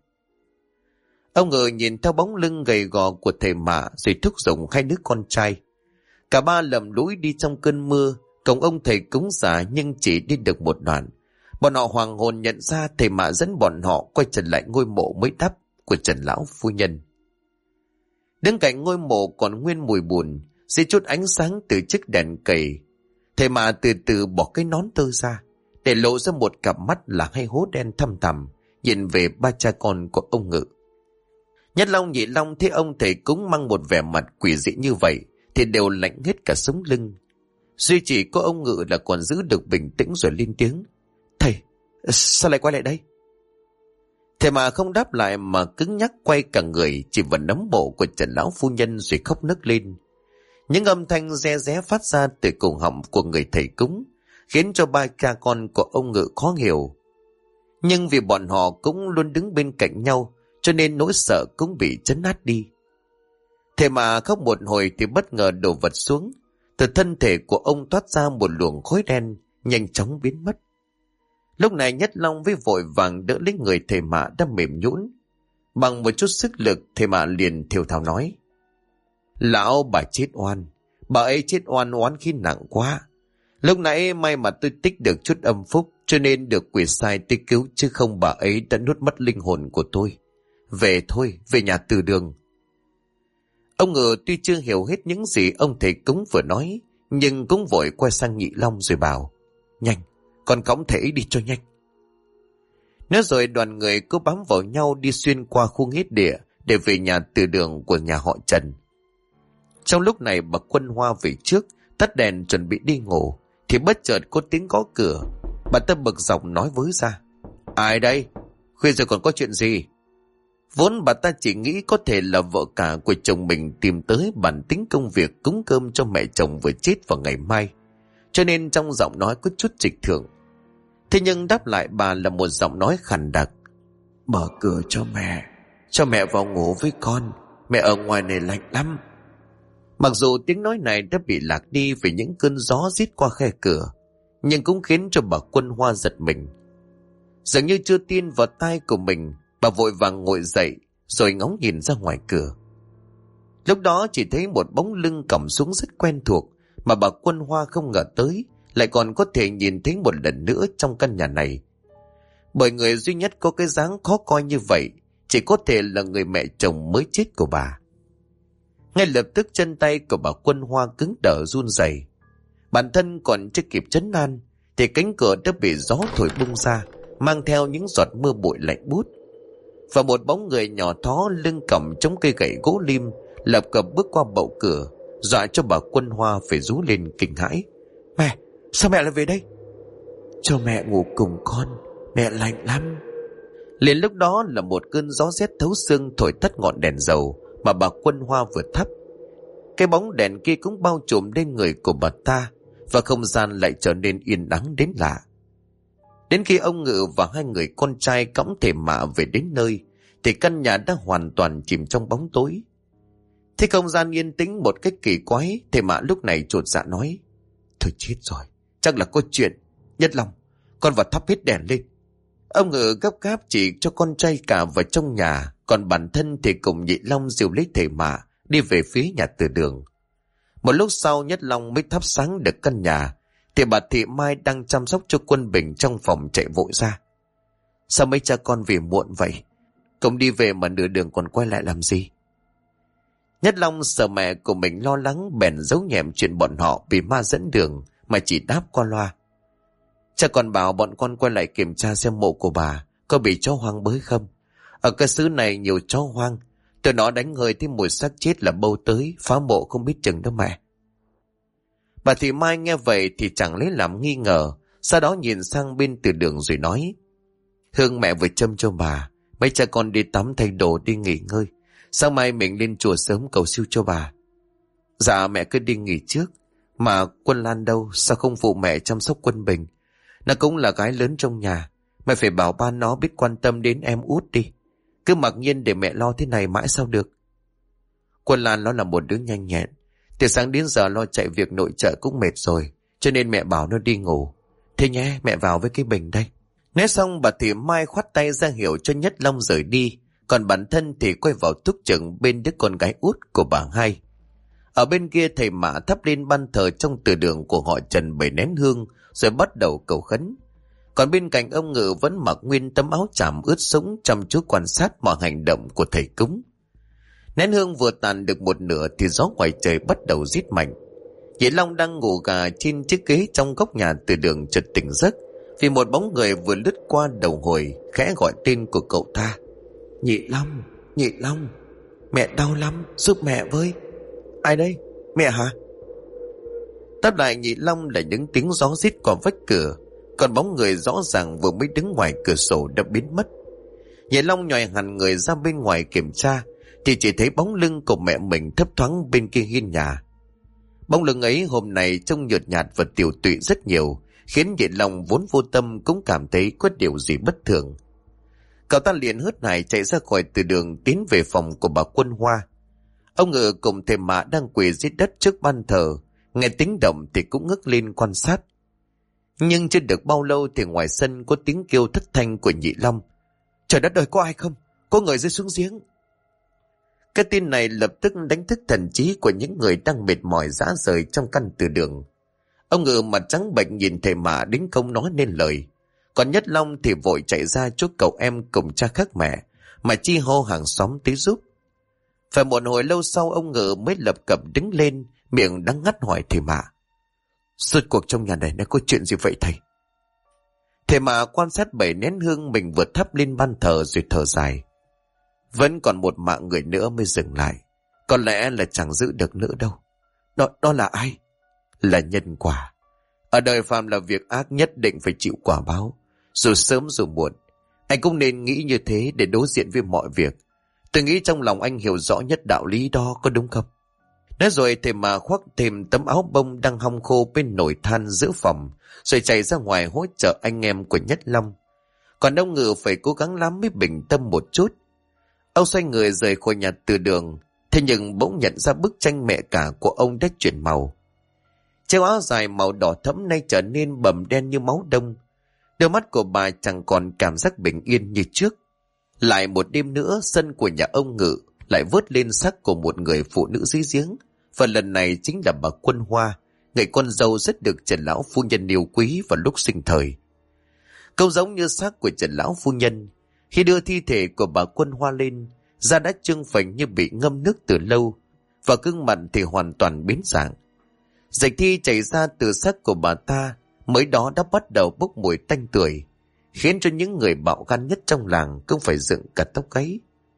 Ông Ngự nhìn theo bóng lưng gầy gò của thầy Mã rồi thúc giục hai đứa con trai. Cả ba lầm lũi đi trong cơn mưa, cùng ông thầy cúng giả nhưng chỉ đi được một đoạn. Bọn họ hoàng hồn nhận ra thầy Mã dẫn bọn họ quay trở lại ngôi mộ mới đắp của Trần lão phu nhân. Đứng cạnh ngôi mộ còn nguyên mùi bùn, dưới chút ánh sáng từ chiếc đèn cầy, thầy Mã từ từ bỏ cái nón tơ ra, để lộ ra một cặp mắt là hai hố đen thăm thẳm nhìn về ba cha con của ông Ngự. Nhất Long Nhị Long thấy ông thầy cúng mang một vẻ mặt quỷ dị như vậy thì đều lạnh hết cả sống lưng. Duy chỉ có ông Ngự là còn giữ được bình tĩnh rồi lên tiếng: Thầy, sao lại quay lại đây? Thầy mà không đáp lại mà cứng nhắc quay cả người chỉ vào nấm mộ của Trần lão phu nhân rồi khóc nức lên. Những âm thanh re ré phát ra từ cổ họng của người thầy cúng khiến cho ba cha con của ông Ngự khó hiểu. Nhưng vì bọn họ cũng luôn đứng bên cạnh nhau cho nên nỗi sợ cũng bị trấn át đi. Thế mà khóc một hồi thì bất ngờ đổ vật xuống. Từ thân thể của ông toát ra một luồng khói đen nhanh chóng biến mất. Lúc này Nhất Long với vội vàng đỡ lấy người thầy Mã đã mềm nhũn. Bằng một chút sức lực thầy Mã liền thều thào nói: Lão bà chết oan, bà ấy chết oan oán khí nặng quá. Lúc nãy may mà tôi tích được chút âm phúc cho nên được quỷ sai tới cứu, chứ không bà ấy đã nuốt mất linh hồn của tôi. Về thôi, về nhà từ đường. Ông Ngự tuy chưa hiểu hết những gì ông thầy cúng vừa nói, nhưng cũng vội quay sang Nhị Long rồi bảo: Nhanh, con cõng thầy ấy đi cho nhanh. Nói rồi đoàn người cứ bám vào nhau đi xuyên qua khu nghĩa địa để về nhà từ đường của nhà họ Trần. Trong lúc này bà Quân Hoa về trước, tắt đèn chuẩn bị đi ngủ, thì bất chợt có tiếng gõ cửa. Bà ta bực dọc nói với ra: Ai đây? Khuya rồi còn có chuyện gì? Vốn bà ta chỉ nghĩ có thể là vợ cả của chồng mình tìm tới bản tính công việc cúng cơm cho mẹ chồng vừa chết vào ngày mai, cho nên trong giọng nói có chút trịch thượng. Thế nhưng đáp lại bà là một giọng nói khàn đặc: Mở cửa cho mẹ vào ngủ với con, mẹ ở ngoài này lạnh lắm. Mặc dù tiếng nói này đã bị lạc đi vì những cơn gió rít qua khe cửa, nhưng cũng khiến cho bà Quân Hoa giật mình. Dường như chưa tin vào tai của mình, bà vội vàng ngồi dậy rồi ngóng nhìn ra ngoài cửa. Lúc đó chỉ thấy một bóng lưng còng xuống rất quen thuộc, mà bà Quân Hoa không ngờ tới lại còn có thể nhìn thấy một lần nữa trong căn nhà này. Bởi người duy nhất có cái dáng khó coi như vậy chỉ có thể là người mẹ chồng mới chết của bà. Ngay lập tức chân tay của bà Quân Hoa cứng đờ run rẩy. Bản thân còn chưa kịp trấn an thì cánh cửa đã bị gió thổi bung ra, mang theo những giọt mưa bụi lạnh buốt. Và một bóng người nhỏ thó lưng còng chống cây gậy gỗ lim lập cập bước qua bậu cửa, dọa cho bà Quân Hoa phải rú lên kinh hãi. Mẹ, sao mẹ lại về đây? Cho mẹ ngủ cùng con, mẹ lạnh lắm. Liền lúc đó là một cơn gió rét thấu xương thổi tắt ngọn đèn dầu mà bà Quân Hoa vừa thắp. Cái bóng đèn kia cũng bao trùm lên người của bà ta, và không gian lại trở nên yên ắng đến lạ. Đến khi ông Ngự và hai người con trai cõng thềm mạ về đến nơi thì căn nhà đã hoàn toàn chìm trong bóng tối. Thế không gian yên tĩnh một cách kỳ quái, thềm mạ lúc này chột dạ nói: Thôi chết rồi, chắc là có chuyện. Nhất Long, con vào thắp hết đèn lên. Ông Ngự gấp gáp chỉ cho con trai cả vào trong nhà, còn bản thân thì cùng Nhị Long dìu lấy thềm mạ đi về phía nhà từ đường. Một lúc sau Nhất Long mới thắp sáng được căn nhà thì bà Thị Mai đang chăm sóc cho Quân Bình trong phòng chạy vội ra. Sao mấy cha con về muộn vậy? Công đi về mà nửa đường còn quay lại làm gì? Nhất Long sợ mẹ của mình lo lắng bèn giấu nhẹm chuyện bọn họ bị ma dẫn đường mà chỉ đáp qua loa: Cha còn bảo bọn con quay lại kiểm tra xem mộ của bà có bị chó hoang bới không. Ở cái xứ này nhiều chó hoang, tụi nó đánh hơi thấy mùi xác chết là bâu tới, phá mộ không biết chừng đâu mẹ. Bà Thị Mai nghe vậy thì chẳng lấy làm nghi ngờ, sau đó nhìn sang bên từ đường rồi nói: Hương mẹ vừa châm cho bà, mấy cha con đi tắm thay đồ đi nghỉ ngơi, sáng mai mình lên chùa sớm cầu siêu cho bà. Dạ mẹ cứ đi nghỉ trước. Mà Quân Lan đâu, sao không phụ mẹ chăm sóc Quân Bình? Nó cũng là gái lớn trong nhà, mẹ phải bảo ba nó biết quan tâm đến em út đi. Cứ mặc nhiên để mẹ lo thế này mãi sao được. Quân Lan nó là một đứa nhanh nhẹn, từ sáng đến giờ lo chạy việc nội trợ cũng mệt rồi, cho nên mẹ bảo nó đi ngủ. Thế nhé, mẹ vào với cái bình đây. Nói xong bà Thị Mai khoát tay ra hiệu cho Nhất Long rời đi, còn bản thân thì quay vào túc trực bên đứa con gái út của bà Hai. Ở bên kia thầy Mã thắp lên ban thờ trong từ đường của họ Trần 7 nén hương rồi bắt đầu cầu khấn. Còn bên cạnh ông Ngự vẫn mặc nguyên tấm áo chàm ướt sũng chăm chú quan sát mọi hành động của thầy cúng. Nén hương vừa tàn được một nửa thì gió ngoài trời bắt đầu rít mạnh. Nhị Long đang ngủ gà trên chiếc ghế trong góc nhà từ đường chợt tỉnh giấc vì một bóng người vừa lướt qua đầu hồi khẽ gọi tên của cậu ta. Nhị Long, Nhị Long, mẹ đau lắm, giúp mẹ với. Ai đây? Mẹ hả? Đáp lại Nhị Long là những tiếng gió rít qua vách cửa, còn bóng người rõ ràng vừa mới đứng ngoài cửa sổ đã biến mất. Nhị Long nhòi hẳn người ra bên ngoài kiểm tra thì chỉ thấy bóng lưng của mẹ mình thấp thoáng bên kia hiên nhà. Bóng lưng ấy hôm nay trông nhợt nhạt và tiều tụy rất nhiều, khiến Nhị Long vốn vô tâm cũng cảm thấy có điều gì bất thường. Cậu ta liền hớt hải chạy ra khỏi từ đường tiến về phòng của bà Quân Hoa. Ông Ngự cùng thầy Mã đang quỳ dưới đất trước ban thờ, nghe tiếng động thì cũng ngước lên quan sát. Nhưng chưa được bao lâu thì ngoài sân có tiếng kêu thất thanh của Nhị Long. Trời đất ơi, có ai không? Có người rơi xuống giếng. Cái tin này lập tức đánh thức thần trí của những người đang mệt mỏi rã rời trong căn từ đường. Ông Ngự mặt trắng bệch nhìn thầy Mã đến không nói nên lời. Còn Nhất Long thì vội chạy ra chỗ cậu em cùng cha khác mẹ mà chi hô hàng xóm tới giúp. Phải một hồi lâu sau ông Ngự mới lập cập đứng lên, miệng đắng ngắt hỏi thầy Mã: Rốt cuộc trong nhà này nó có chuyện gì vậy thầy? Thầy Mã quan sát 7 nén hương mình vừa thắp lên ban thờ rồi thở dài. Vẫn còn một mạng người nữa mới dừng lại. Có lẽ là chẳng giữ được nữa đâu. Đó là ai? Là nhân quả. Ở đời phàm là việc ác nhất định phải chịu quả báo, dù sớm dù muộn. Anh cũng nên nghĩ như thế để đối diện với mọi việc. Tôi nghĩ trong lòng anh hiểu rõ nhất đạo lý đó, có đúng không? Nói rồi thầy mà khoác thêm tấm áo bông đang hong khô bên nồi than giữa phòng, rồi chạy ra ngoài hỗ trợ anh em của Nhất Long. Còn ông Ngự phải cố gắng lắm mới bình tâm một chút. Ông xoay người rời khỏi nhà từ đường, thế nhưng bỗng nhận ra bức tranh mẹ cả của ông đã chuyển màu. Chiếc áo dài màu đỏ thẫm nay trở nên bầm đen như máu đông. Đôi mắt của bà chẳng còn cảm giác bình yên như trước. Lại một đêm nữa, sân của nhà ông Ngự lại vớt lên xác của một người phụ nữ dưới giếng. Và lần này chính là bà Quân Hoa, người con dâu rất được Trần lão phu nhân yêu quý vào lúc sinh thời. Câu giống như xác của Trần lão phu nhân, khi đưa thi thể của bà Quân Hoa lên, da đã trương phình như bị ngâm nước từ lâu, và gương mặt thì hoàn toàn biến dạng. Dịch thi chảy ra từ xác của bà ta mới đó đã bắt đầu bốc mùi tanh tưởi, khiến cho những người bạo gan nhất trong làng cũng phải dựng cả tóc gáy.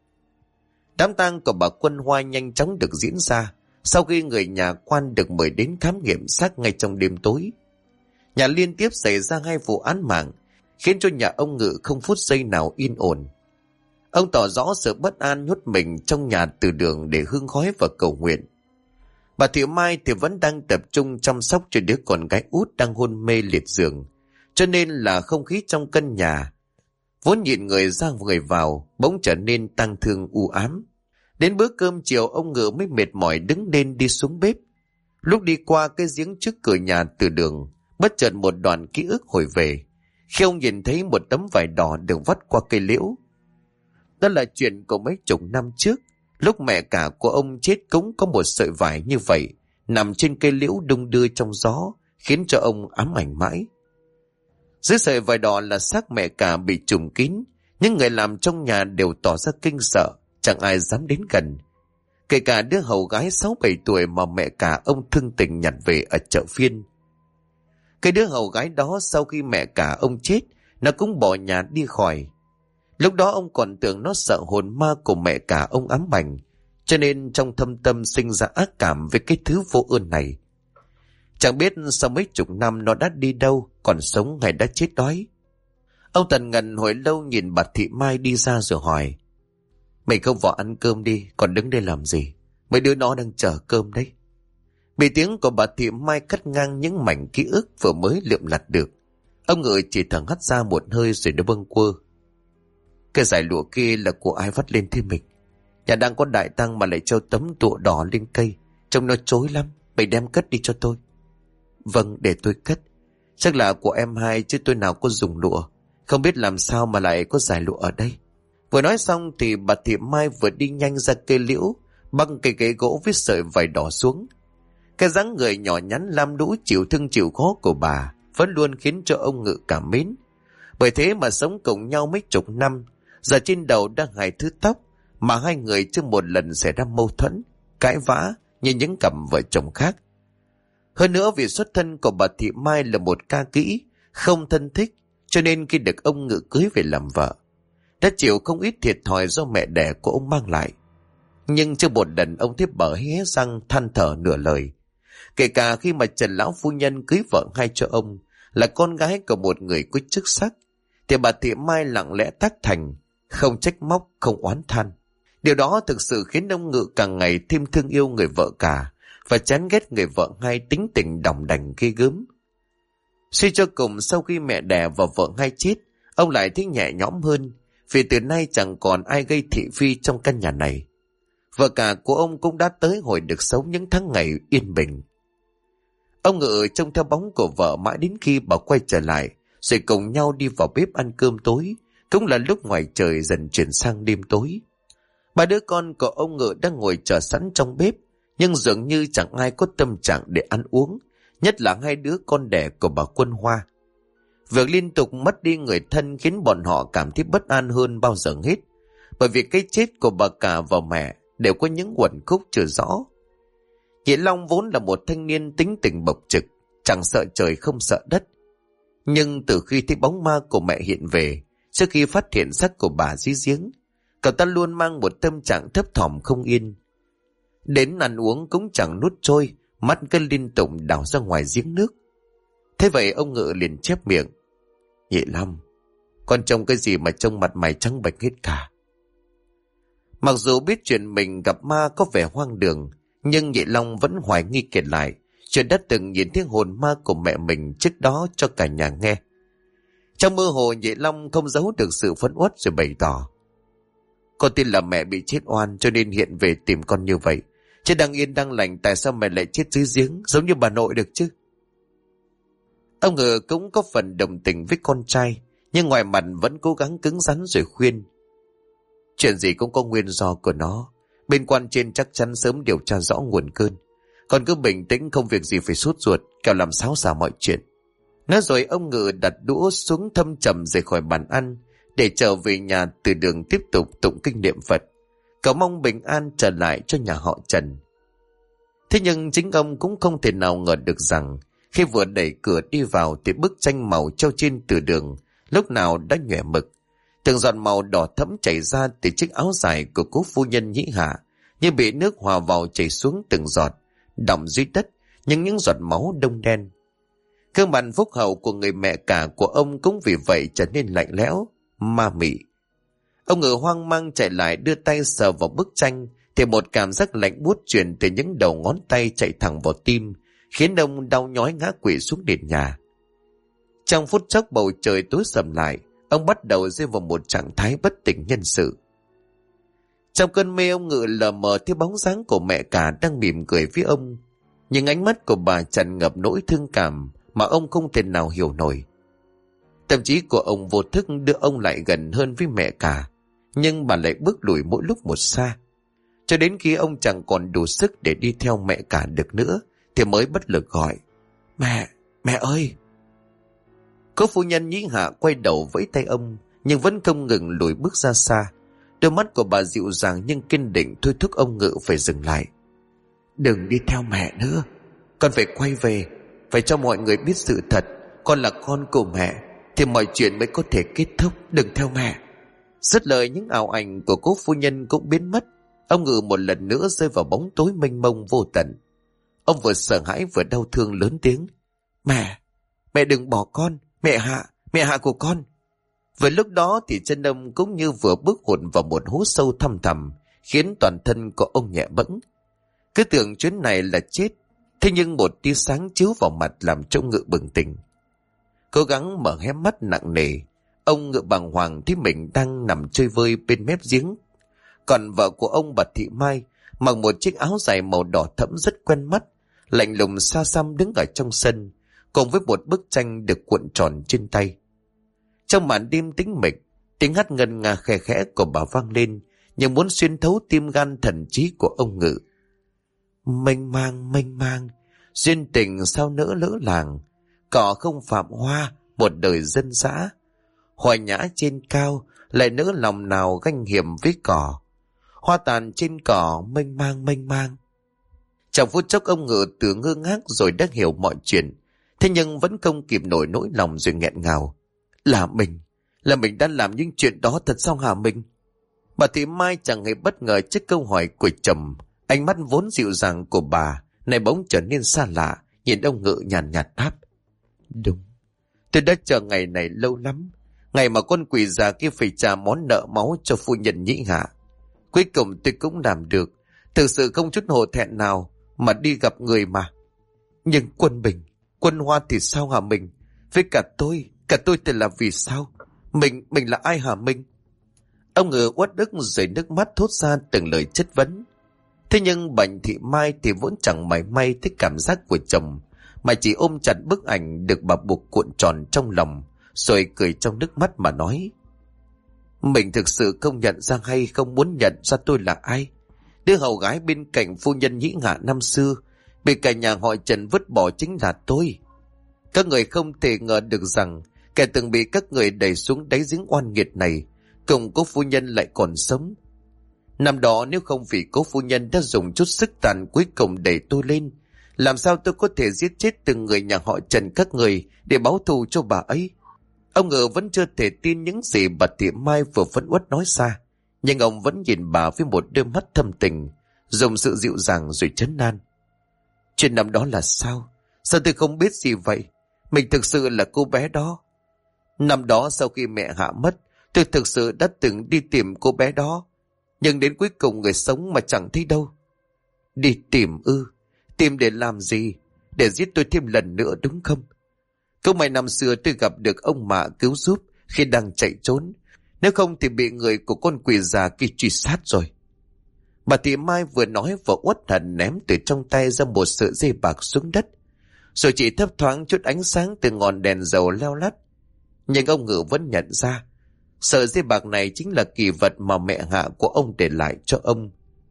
Đám tang của bà Quân Hoa nhanh chóng được diễn ra sau khi người nhà quan được mời đến khám nghiệm xác ngay trong đêm tối. Nhà liên tiếp xảy ra 2 vụ án mạng, khiến cho nhà ông Ngự không phút giây nào yên ổn. Ông tỏ rõ sự bất an, nhốt mình trong nhà từ đường để hương khói và cầu nguyện. Bà Thị Mai thì vẫn đang tập trung chăm sóc cho đứa con gái út đang hôn mê liệt giường, cho nên là không khí trong căn nhà vốn nhịn người ra người vào bỗng trở nên tang thương u ám. Đến bữa cơm chiều, ông Ngự mới mệt mỏi đứng lên đi xuống bếp. Lúc đi qua cái giếng trước cửa nhà từ đường, bất chợt một đoạn ký ức hồi về khi ông nhìn thấy một tấm vải đỏ được vắt qua cây liễu. Đó là chuyện của mấy chục năm trước, lúc mẹ cả của ông chết cũng có một sợi vải như vậy nằm trên cây liễu đung đưa trong gió, khiến cho ông ám ảnh mãi. Dưới sợi vải đỏ là xác mẹ cả bị trùm kín, những người làm trong nhà đều tỏ ra kinh sợ, chẳng ai dám đến gần. Kể cả đứa hầu gái 6-7 tuổi mà mẹ cả ông thương tình nhặt về ở chợ phiên. Cái đứa hầu gái đó sau khi mẹ cả ông chết, nó cũng bỏ nhà đi khỏi. Lúc đó ông còn tưởng nó sợ hồn ma của mẹ cả ông ám ảnh, cho nên trong thâm tâm sinh ra ác cảm với cái thứ vô ơn này. Chẳng biết sau mấy chục năm nó đã đi đâu, còn sống hay đã chết đói. Ông Tần ngần hồi lâu nhìn bà Thị Mai đi ra rồi hỏi: "Mày không vào ăn cơm đi, còn đứng đây làm gì? Mấy đứa nó đang chờ cơm đấy." Bị tiếng của bà Thị Mai cắt ngang những mảnh ký ức vừa mới lượm lặt được. Ông Ngự chỉ thở hắt ra một hơi rồi nó bâng quơ: "Cái dải lụa kia là của ai vắt lên thế mình? Nhà đang có đại tang mà lại treo tấm lụa đỏ lên cây, trông nó chối lắm, mày đem cất đi cho tôi." "Vâng, để tôi cất. Chắc là của em hai chứ tôi nào có dùng lụa. Không biết làm sao mà lại có dải lụa ở đây." Vừa nói xong thì bà Thị Mai vừa đi nhanh ra cây liễu, băng cây ghế gỗ với sợi vải đỏ xuống. Cái dáng người nhỏ nhắn lam lũ chịu thương chịu khó của bà vẫn luôn khiến cho ông Ngự cảm mến. Bởi thế mà sống cùng nhau mấy chục năm, giờ trên đầu đang 2 thứ tóc, mà 2 người chưa một lần xảy ra mâu thuẫn, cãi vã như những cặp vợ chồng khác. Hơn nữa vì xuất thân của bà Thị Mai là một ca kỹ, không thân thích, cho nên khi được ông Ngự cưới về làm vợ, đã chịu không ít thiệt thòi do mẹ đẻ của ông mang lại. Nhưng chưa một lần ông thấy bà hé răng than thở nửa lời. Kể cả khi mà Trần lão phu nhân cưới vợ hai cho ông, là con gái của một người có chức sắc, thì bà Thị Mai lặng lẽ tác thành, không trách móc, không oán than. Điều đó thực sự khiến ông Ngự càng ngày thêm thương yêu người vợ cả, và chán ghét người vợ hai tính tình đỏng đành ghê gớm. Suy cho cùng, sau khi mẹ đẻ và vợ hai chết, ông lại thấy nhẹ nhõm hơn, vì từ nay chẳng còn ai gây thị phi trong căn nhà này. Vợ cả của ông cũng đã tới hồi được sống những tháng ngày yên bình. Ông Ngự trông theo bóng của vợ mãi đến khi bà quay trở lại, rồi cùng nhau đi vào bếp ăn cơm tối, cũng là lúc ngoài trời dần chuyển sang đêm tối. 3 đứa con của ông Ngự đang ngồi chờ sẵn trong bếp, nhưng dường như chẳng ai có tâm trạng để ăn uống, nhất là 2 đứa con đẻ của bà Quân Hoa. Việc liên tục mất đi người thân khiến bọn họ cảm thấy bất an hơn bao giờ hết, bởi vì cái chết của bà cả và mẹ đều có những uẩn khúc chưa rõ. Nhị Long vốn là một thanh niên tính tình bộc trực, chẳng sợ trời không sợ đất. Nhưng từ khi thấy bóng ma của mẹ hiện về, trước khi phát hiện xác của bà dưới giếng, cậu ta luôn mang một tâm trạng thấp thỏm không yên. Đến ăn uống cũng chẳng nuốt trôi, mắt cứ liên tục đảo ra ngoài giếng nước. Thế vậy ông Ngự liền chép miệng: "Nhị Long, con trông cái gì mà trông mặt mày trắng bệch hết cả." Mặc dù biết chuyện mình gặp ma có vẻ hoang đường, nhưng Nhị Long vẫn hoài nghi kể lại chuyện đã từng nhìn thấy hồn ma của mẹ mình trước đó cho cả nhà nghe. Trong mơ hồ, Nhị Long không giấu được sự phẫn uất rồi bày tỏ: "Con tin là mẹ bị chết oan cho nên hiện về tìm con như vậy. Chứ đang yên đang lành tại sao mẹ lại chết dưới giếng giống như bà nội được chứ?" Ông Ngự cũng có phần đồng tình với con trai, nhưng ngoài mặt vẫn cố gắng cứng rắn rồi khuyên: "Chuyện gì cũng có nguyên do của nó. Bên quan trên chắc chắn sớm điều tra rõ nguồn cơn. Còn cứ bình tĩnh, không việc gì phải sốt ruột, kẻo làm xáo xả mọi chuyện. Nói rồi ông Ngự đặt đũa xuống thâm trầm rời khỏi bàn ăn, để trở về nhà từ đường tiếp tục tụng kinh niệm Phật, cầu mong bình an trở lại cho nhà họ Trần. Thế nhưng chính ông cũng không thể nào ngờ được rằng khi vừa đẩy cửa đi vào thì bức tranh màu treo trên từ đường lúc nào đã nhòe mực. Từng giọt màu đỏ thẫm chảy ra từ chiếc áo dài của cố phu nhân Nhĩ Hạ, như bị nước hòa vào chảy xuống từng giọt, đọng dưới đất, nhưng những giọt máu đông đen. Gương mặt phúc hậu của người mẹ cả của ông cũng vì vậy trở nên lạnh lẽo, ma mị. Ông Ngự hoang mang chạy lại đưa tay sờ vào bức tranh, thì một cảm giác lạnh buốt truyền từ những đầu ngón tay chạy thẳng vào tim, khiến ông đau nhói ngã quỵ xuống nền nhà. Trong phút chốc bầu trời tối sầm lại, ông bắt đầu rơi vào một trạng thái bất tỉnh nhân sự. Trong cơn mê, ông Ngự lờ mờ thấy bóng dáng của mẹ cả đang mỉm cười với ông, nhưng ánh mắt của bà tràn ngập nỗi thương cảm mà ông không thể nào hiểu nổi. Tâm trí của ông vô thức đưa ông lại gần hơn với mẹ cả, nhưng bà lại bước lùi mỗi lúc một xa, cho đến khi ông chẳng còn đủ sức để đi theo mẹ cả được nữa thì mới bất lực gọi: Mẹ ơi! Cố phu nhân Nhĩ Hạ quay đầu vẫy tay ông, nhưng vẫn không ngừng lùi bước ra xa. Đôi mắt của bà dịu dàng nhưng kiên định thôi thúc ông Ngự phải dừng lại. Đừng đi theo mẹ nữa, con phải quay về, phải cho mọi người biết sự thật, con là con của mẹ, thì mọi chuyện mới có thể kết thúc. Đừng theo mẹ. Dứt lời, những ảo ảnh của cố phu nhân cũng biến mất. Ông Ngự một lần nữa rơi vào bóng tối mênh mông vô tận. Ông vừa sợ hãi vừa đau thương lớn tiếng: Mẹ đừng bỏ con, mẹ Hạ của con. Vừa lúc đó thì chân ông cũng như vừa bước hụt vào một hố sâu thăm thẳm, khiến toàn thân của ông nhẹ bẫng. Cứ tưởng chuyến này là chết, thế nhưng một tia sáng chiếu vào mặt làm cho Ngự bừng tỉnh. Cố gắng mở hé mắt nặng nề, ông Ngự bàng hoàng thấy mình đang nằm chơi vơi bên mép giếng. Còn vợ của ông, bà Thị Mai, mặc một chiếc áo dài màu đỏ thẫm rất quen mắt, lạnh lùng xa xăm đứng ở trong sân, cùng với một bức tranh được cuộn tròn trên tay. Trong màn đêm tĩnh mịch, tiếng hát ngân nga khe khẽ của bà vang lên, như muốn xuyên thấu tim gan thần trí của ông Ngự. Mênh mang, duyên tình sao nỡ lỡ làng, cỏ không phạm hoa, một đời dân dã. Hoài nhã trên cao, lại nỡ lòng nào ganh hiểm với cỏ. Hoa tàn trên cỏ, mênh mang. Trong phút chốc ông Ngự từ ngơ ngác rồi đã hiểu mọi chuyện, thế nhưng vẫn không kìm nổi nỗi lòng rồi nghẹn ngào. Là mình đã làm những chuyện đó thật sao hả mình? Bà Thị Mai chẳng hề bất ngờ trước câu hỏi của chồng. Ánh mắt vốn dịu dàng của bà này bỗng trở nên xa lạ, nhìn ông Ngự nhàn nhạt đáp: Đúng, tôi đã chờ ngày này lâu lắm, ngày mà con quỷ già kia phải trả món nợ máu cho phu nhân Nhĩ Hạ. Cuối cùng tôi cũng làm được, thực sự không chút hổ thẹn nào mà đi gặp người mà. Nhưng Quân Bình, Quân Hoa thì sao hả mình? Với cả tôi thì là vì sao? Mình là ai hả mình? Ông Ngự uất ức rồi nước mắt thốt ra từng lời chất vấn. Thế nhưng bà Thị Mai thì vốn chẳng mảy may thích cảm giác của chồng, mà chỉ ôm chặt bức ảnh được bà buộc cuộn tròn trong lòng, rồi cười trong nước mắt mà nói: Mình thực sự không nhận ra hay không muốn nhận ra tôi là ai. Đứa hầu gái bên cạnh phu nhân Nhĩ Hạ năm xưa, bị cả nhà họ Trần vứt bỏ chính là tôi. Các người không thể ngờ được rằng kẻ từng bị các người đẩy xuống đáy giếng oan nghiệt này, cùng cố phu nhân lại còn sống. Năm đó nếu không vì cố phu nhân đã dùng chút sức tàn cuối cùng đẩy tôi lên, làm sao tôi có thể giết chết từng người nhà họ Trần các người để báo thù cho bà ấy? Ông Ngự vẫn chưa thể tin những gì bà Thị Mai vừa phẫn uất nói ra, nhưng ông vẫn nhìn bà với một đôi mắt thâm tình, dùng sự dịu dàng rồi trấn an: Chuyện năm đó là sao? Sao tôi không biết gì vậy? Mình thực sự là cô bé đó. Năm đó sau khi mẹ Hạ mất, tôi thực sự đã từng đi tìm cô bé đó, nhưng đến cuối cùng người sống mà chẳng thấy đâu. Đi tìm ư? Tìm để làm gì? Để giết tôi thêm lần nữa đúng không? Câu may năm xưa tôi gặp được ông Mạ cứu giúp khi đang chạy trốn, nếu không thì bị người của con quỷ già kia truy sát rồi. Bà Thị Mai vừa nói vừa uất hận ném từ trong tay ra một sợi dây bạc xuống đất, rồi chỉ thấp thoáng chút ánh sáng từ ngọn đèn dầu leo lắt. Nhưng ông Ngự vẫn nhận ra sợi dây bạc này chính là kỳ vật mà mẹ Hạ của ông để lại cho ông.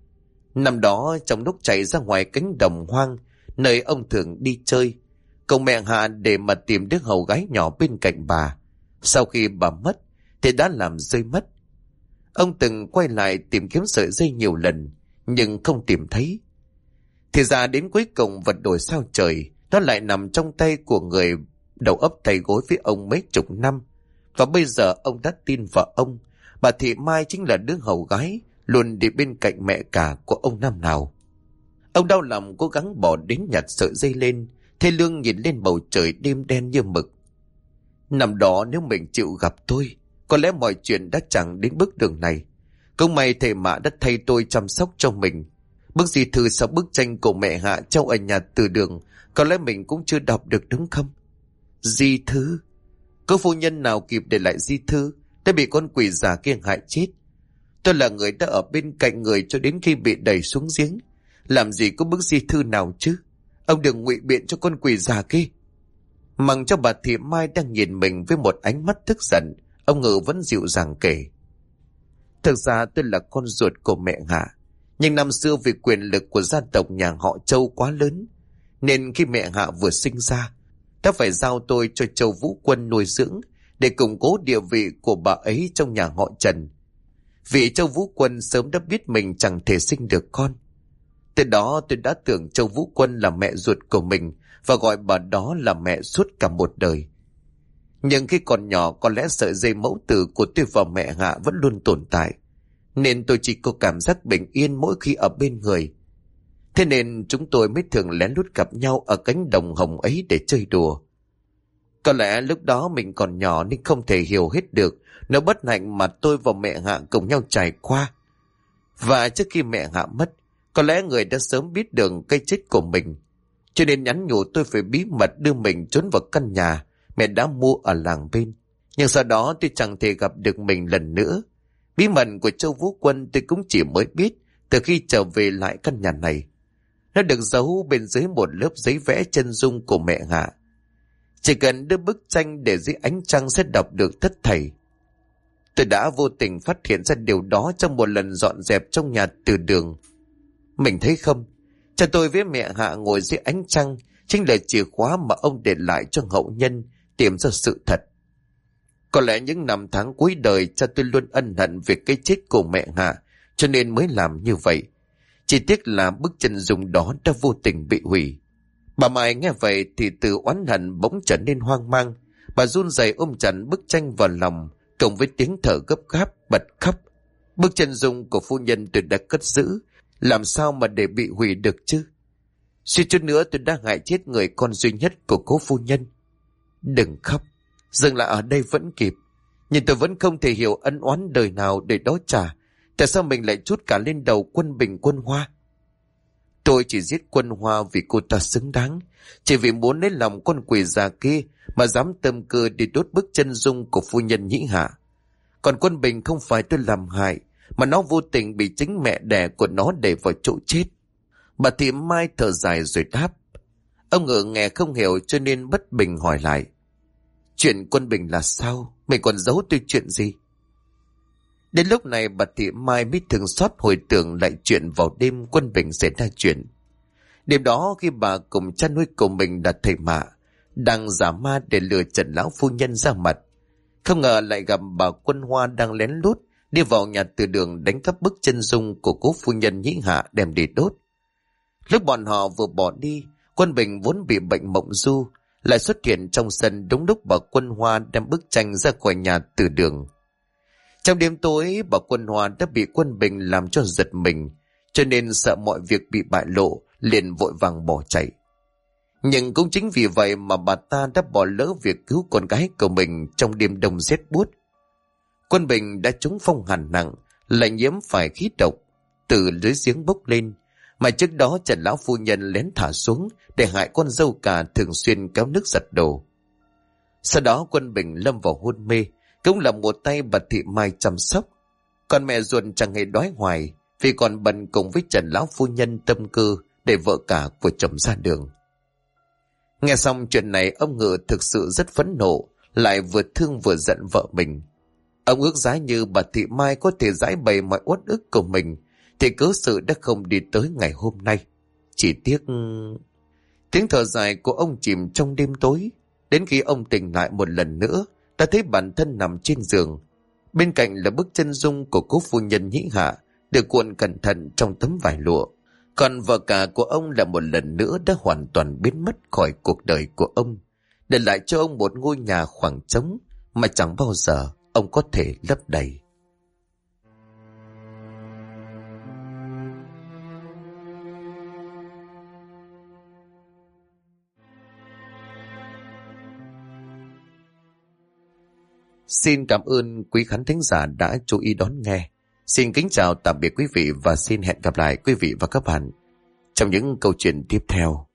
Năm đó trong lúc chạy ra ngoài cánh đồng hoang nơi ông thường đi chơi, cậu mẹ Hạ để mà tìm đứa hầu gái nhỏ bên cạnh bà. Sau khi bà mất thì đã làm rơi mất. Ông từng quay lại tìm kiếm sợi dây nhiều lần nhưng không tìm thấy. Thì ra đến cuối cùng vật đổi sao trời, nó lại nằm trong tay của người đầu ấp tay gối với ông mấy chục năm. Và bây giờ ông đã tin vào ông. Bà Thị Mai chính là đứa hầu gái luôn đi bên cạnh mẹ cả của ông năm nào. Ông đau lòng cố gắng bỏ đến nhặt sợi dây lên. Thê lương nhìn lên bầu trời đêm đen như mực. Năm đó nếu mình chịu gặp tôi, có lẽ mọi chuyện đã chẳng đến bước đường này. Cũng may thầy Mã đã thay tôi chăm sóc cho mình. Bức di thư sau bức tranh của mẹ Hạ treo ở nhà từ đường, có lẽ mình cũng chưa đọc được đúng không? Di thư? Cô phu nhân nào kịp để lại di thư, đã bị con quỷ già kia hại chết. Tôi là người đã ở bên cạnh người cho đến khi bị đẩy xuống giếng. Làm gì có bức di thư nào chứ? Ông đừng ngụy biện cho con quỷ già kia. Mặc cho bà Thị Mai đang nhìn mình với một ánh mắt tức giận, ông Ngự vẫn dịu dàng kể. Thực ra tôi là con ruột của mẹ Hạ, nhưng năm xưa vì quyền lực của gia tộc nhà họ Châu quá lớn, nên khi mẹ Hạ vừa sinh ra, đã phải giao tôi cho Châu Vũ Quân nuôi dưỡng để củng cố địa vị của bà ấy trong nhà họ Trần. Vì Châu Vũ Quân sớm đã biết mình chẳng thể sinh được con. Từ đó tôi đã tưởng Châu Vũ Quân là mẹ ruột của mình và gọi bà đó là mẹ suốt cả một đời. Nhưng khi còn nhỏ, có lẽ sợi dây mẫu tử của tôi và mẹ Hạ vẫn luôn tồn tại, nên tôi chỉ có cảm giác bình yên mỗi khi ở bên người. Thế nên chúng tôi mới thường lén lút gặp nhau ở cánh đồng hồng ấy để chơi đùa. Có lẽ lúc đó mình còn nhỏ nên không thể hiểu hết được nỗi bất hạnh mà tôi và mẹ Hạ cùng nhau trải qua. Và trước khi mẹ Hạ mất, có lẽ người đã sớm biết đường cái chết của mình, cho nên nhắn nhủ tôi phải bí mật đưa mình trốn vào căn nhà mẹ đã mua ở làng bên. Nhưng sau đó tôi chẳng thể gặp được mình lần nữa. Bí mật của Châu Vũ Quân tôi cũng chỉ mới biết từ khi trở về lại căn nhà này. Nó được giấu bên dưới một lớp giấy vẽ chân dung của mẹ Hạ. Chỉ cần đưa bức tranh để dưới ánh trăng sẽ đọc được tất thảy. Tôi đã vô tình phát hiện ra điều đó trong một lần dọn dẹp trong nhà từ đường. Mình thấy không, cha tôi với mẹ Hạ ngồi dưới ánh trăng chính là chìa khóa mà ông để lại cho hậu nhân tìm ra sự thật. Có lẽ những năm tháng cuối đời cha tôi luôn ân hận về cái chết của mẹ Hạ, cho nên mới làm như vậy. Chỉ tiếc là bức chân dung đó đã vô tình bị hủy. Bà Mai nghe vậy thì từ oán hận bỗng trở nên hoang mang. Bà run rẩy ôm chặt bức tranh vào lòng, cộng với tiếng thở gấp gáp bật khóc. Bức chân dung của phu nhân tôi đã cất giữ, làm sao mà để bị hủy được chứ? Suy chút nữa tôi đã hại chết người con duy nhất của cố phu nhân. Đừng khóc, dừng lại ở đây vẫn kịp. Nhưng tôi vẫn không thể hiểu ân oán đời nào để đó trả. Tại sao mình lại trút cả lên đầu Quân Bình Quân Hoa? Tôi chỉ giết Quân Hoa vì cô ta xứng đáng, chỉ vì muốn lấy lòng con quỷ già kia mà dám tâm cơ đi đốt bức chân dung của phu nhân Nhĩ Hạ. Còn Quân Bình không phải tôi làm hại, mà nó vô tình bị chính mẹ đẻ của nó đẩy vào chỗ chết. Bà Thị Mai thở dài rồi đáp. Ông Ngự nghe không hiểu cho nên bất bình hỏi lại. Chuyện Quân Bình là sao? Mày còn giấu tôi chuyện gì? Đến lúc này bà Thị Mai mới thường xót hồi tưởng lại chuyện vào đêm Quân Bình xảy ra chuyện. Đêm đó khi bà cùng cha nuôi của mình là thầy Mạ đang giả ma để lừa Trần lão phu nhân ra mặt, không ngờ lại gặp bà Quân Hoa đang lén lút đi vào nhà từ đường đánh cắp bức chân dung của cố phu nhân Nhĩ Hạ đem đi đốt. Lúc bọn họ vừa bỏ đi, Quân Bình vốn bị bệnh mộng du lại xuất hiện trong sân đúng lúc bà Quân Hoa đem bức tranh ra khỏi nhà từ đường. Trong đêm tối, bà Quân Hoa đã bị Quân Bình làm cho giật mình, cho nên sợ mọi việc bị bại lộ, liền vội vàng bỏ chạy. Nhưng cũng chính vì vậy mà bà ta đã bỏ lỡ việc cứu con gái của mình trong đêm đông rét buốt. Quân Bình đã trúng phong hàn nặng, lại nhiễm phải khí độc từ dưới giếng bốc lên, mà trước đó Trần lão phu nhân lén thả xuống để hại con dâu cả thường xuyên kéo nước giặt đồ. Sau đó Quân Bình lâm vào hôn mê, cũng là một tay bà Thị Mai chăm sóc. Còn mẹ ruột chẳng hề đói hoài, vì còn bận cùng với Trần lão phu nhân tâm tư để vợ cả của chồng ra đường. Nghe xong chuyện này, ông Ngự thực sự rất phẫn nộ, lại vừa thương vừa giận vợ mình. Ông ước giá như bà Thị Mai có thể giải bày mọi uất ức của mình, thì cớ sự đã không đi tới ngày hôm nay. Chỉ tiếc... Tiếng thở dài của ông chìm trong đêm tối. Đến khi ông tỉnh lại một lần nữa, đã thấy bản thân nằm trên giường. Bên cạnh là bức chân dung của cố phu nhân Nhĩ Hạ, được cuộn cẩn thận trong tấm vải lụa. Còn vợ cả của ông là một lần nữa đã hoàn toàn biến mất khỏi cuộc đời của ông, để lại cho ông một ngôi nhà khoảng trống mà chẳng bao giờ ông có thể lấp đầy. Xin cảm ơn quý khán thính giả đã chú ý đón nghe. Xin kính chào tạm biệt quý vị và xin hẹn gặp lại quý vị và các bạn trong những câu chuyện tiếp theo.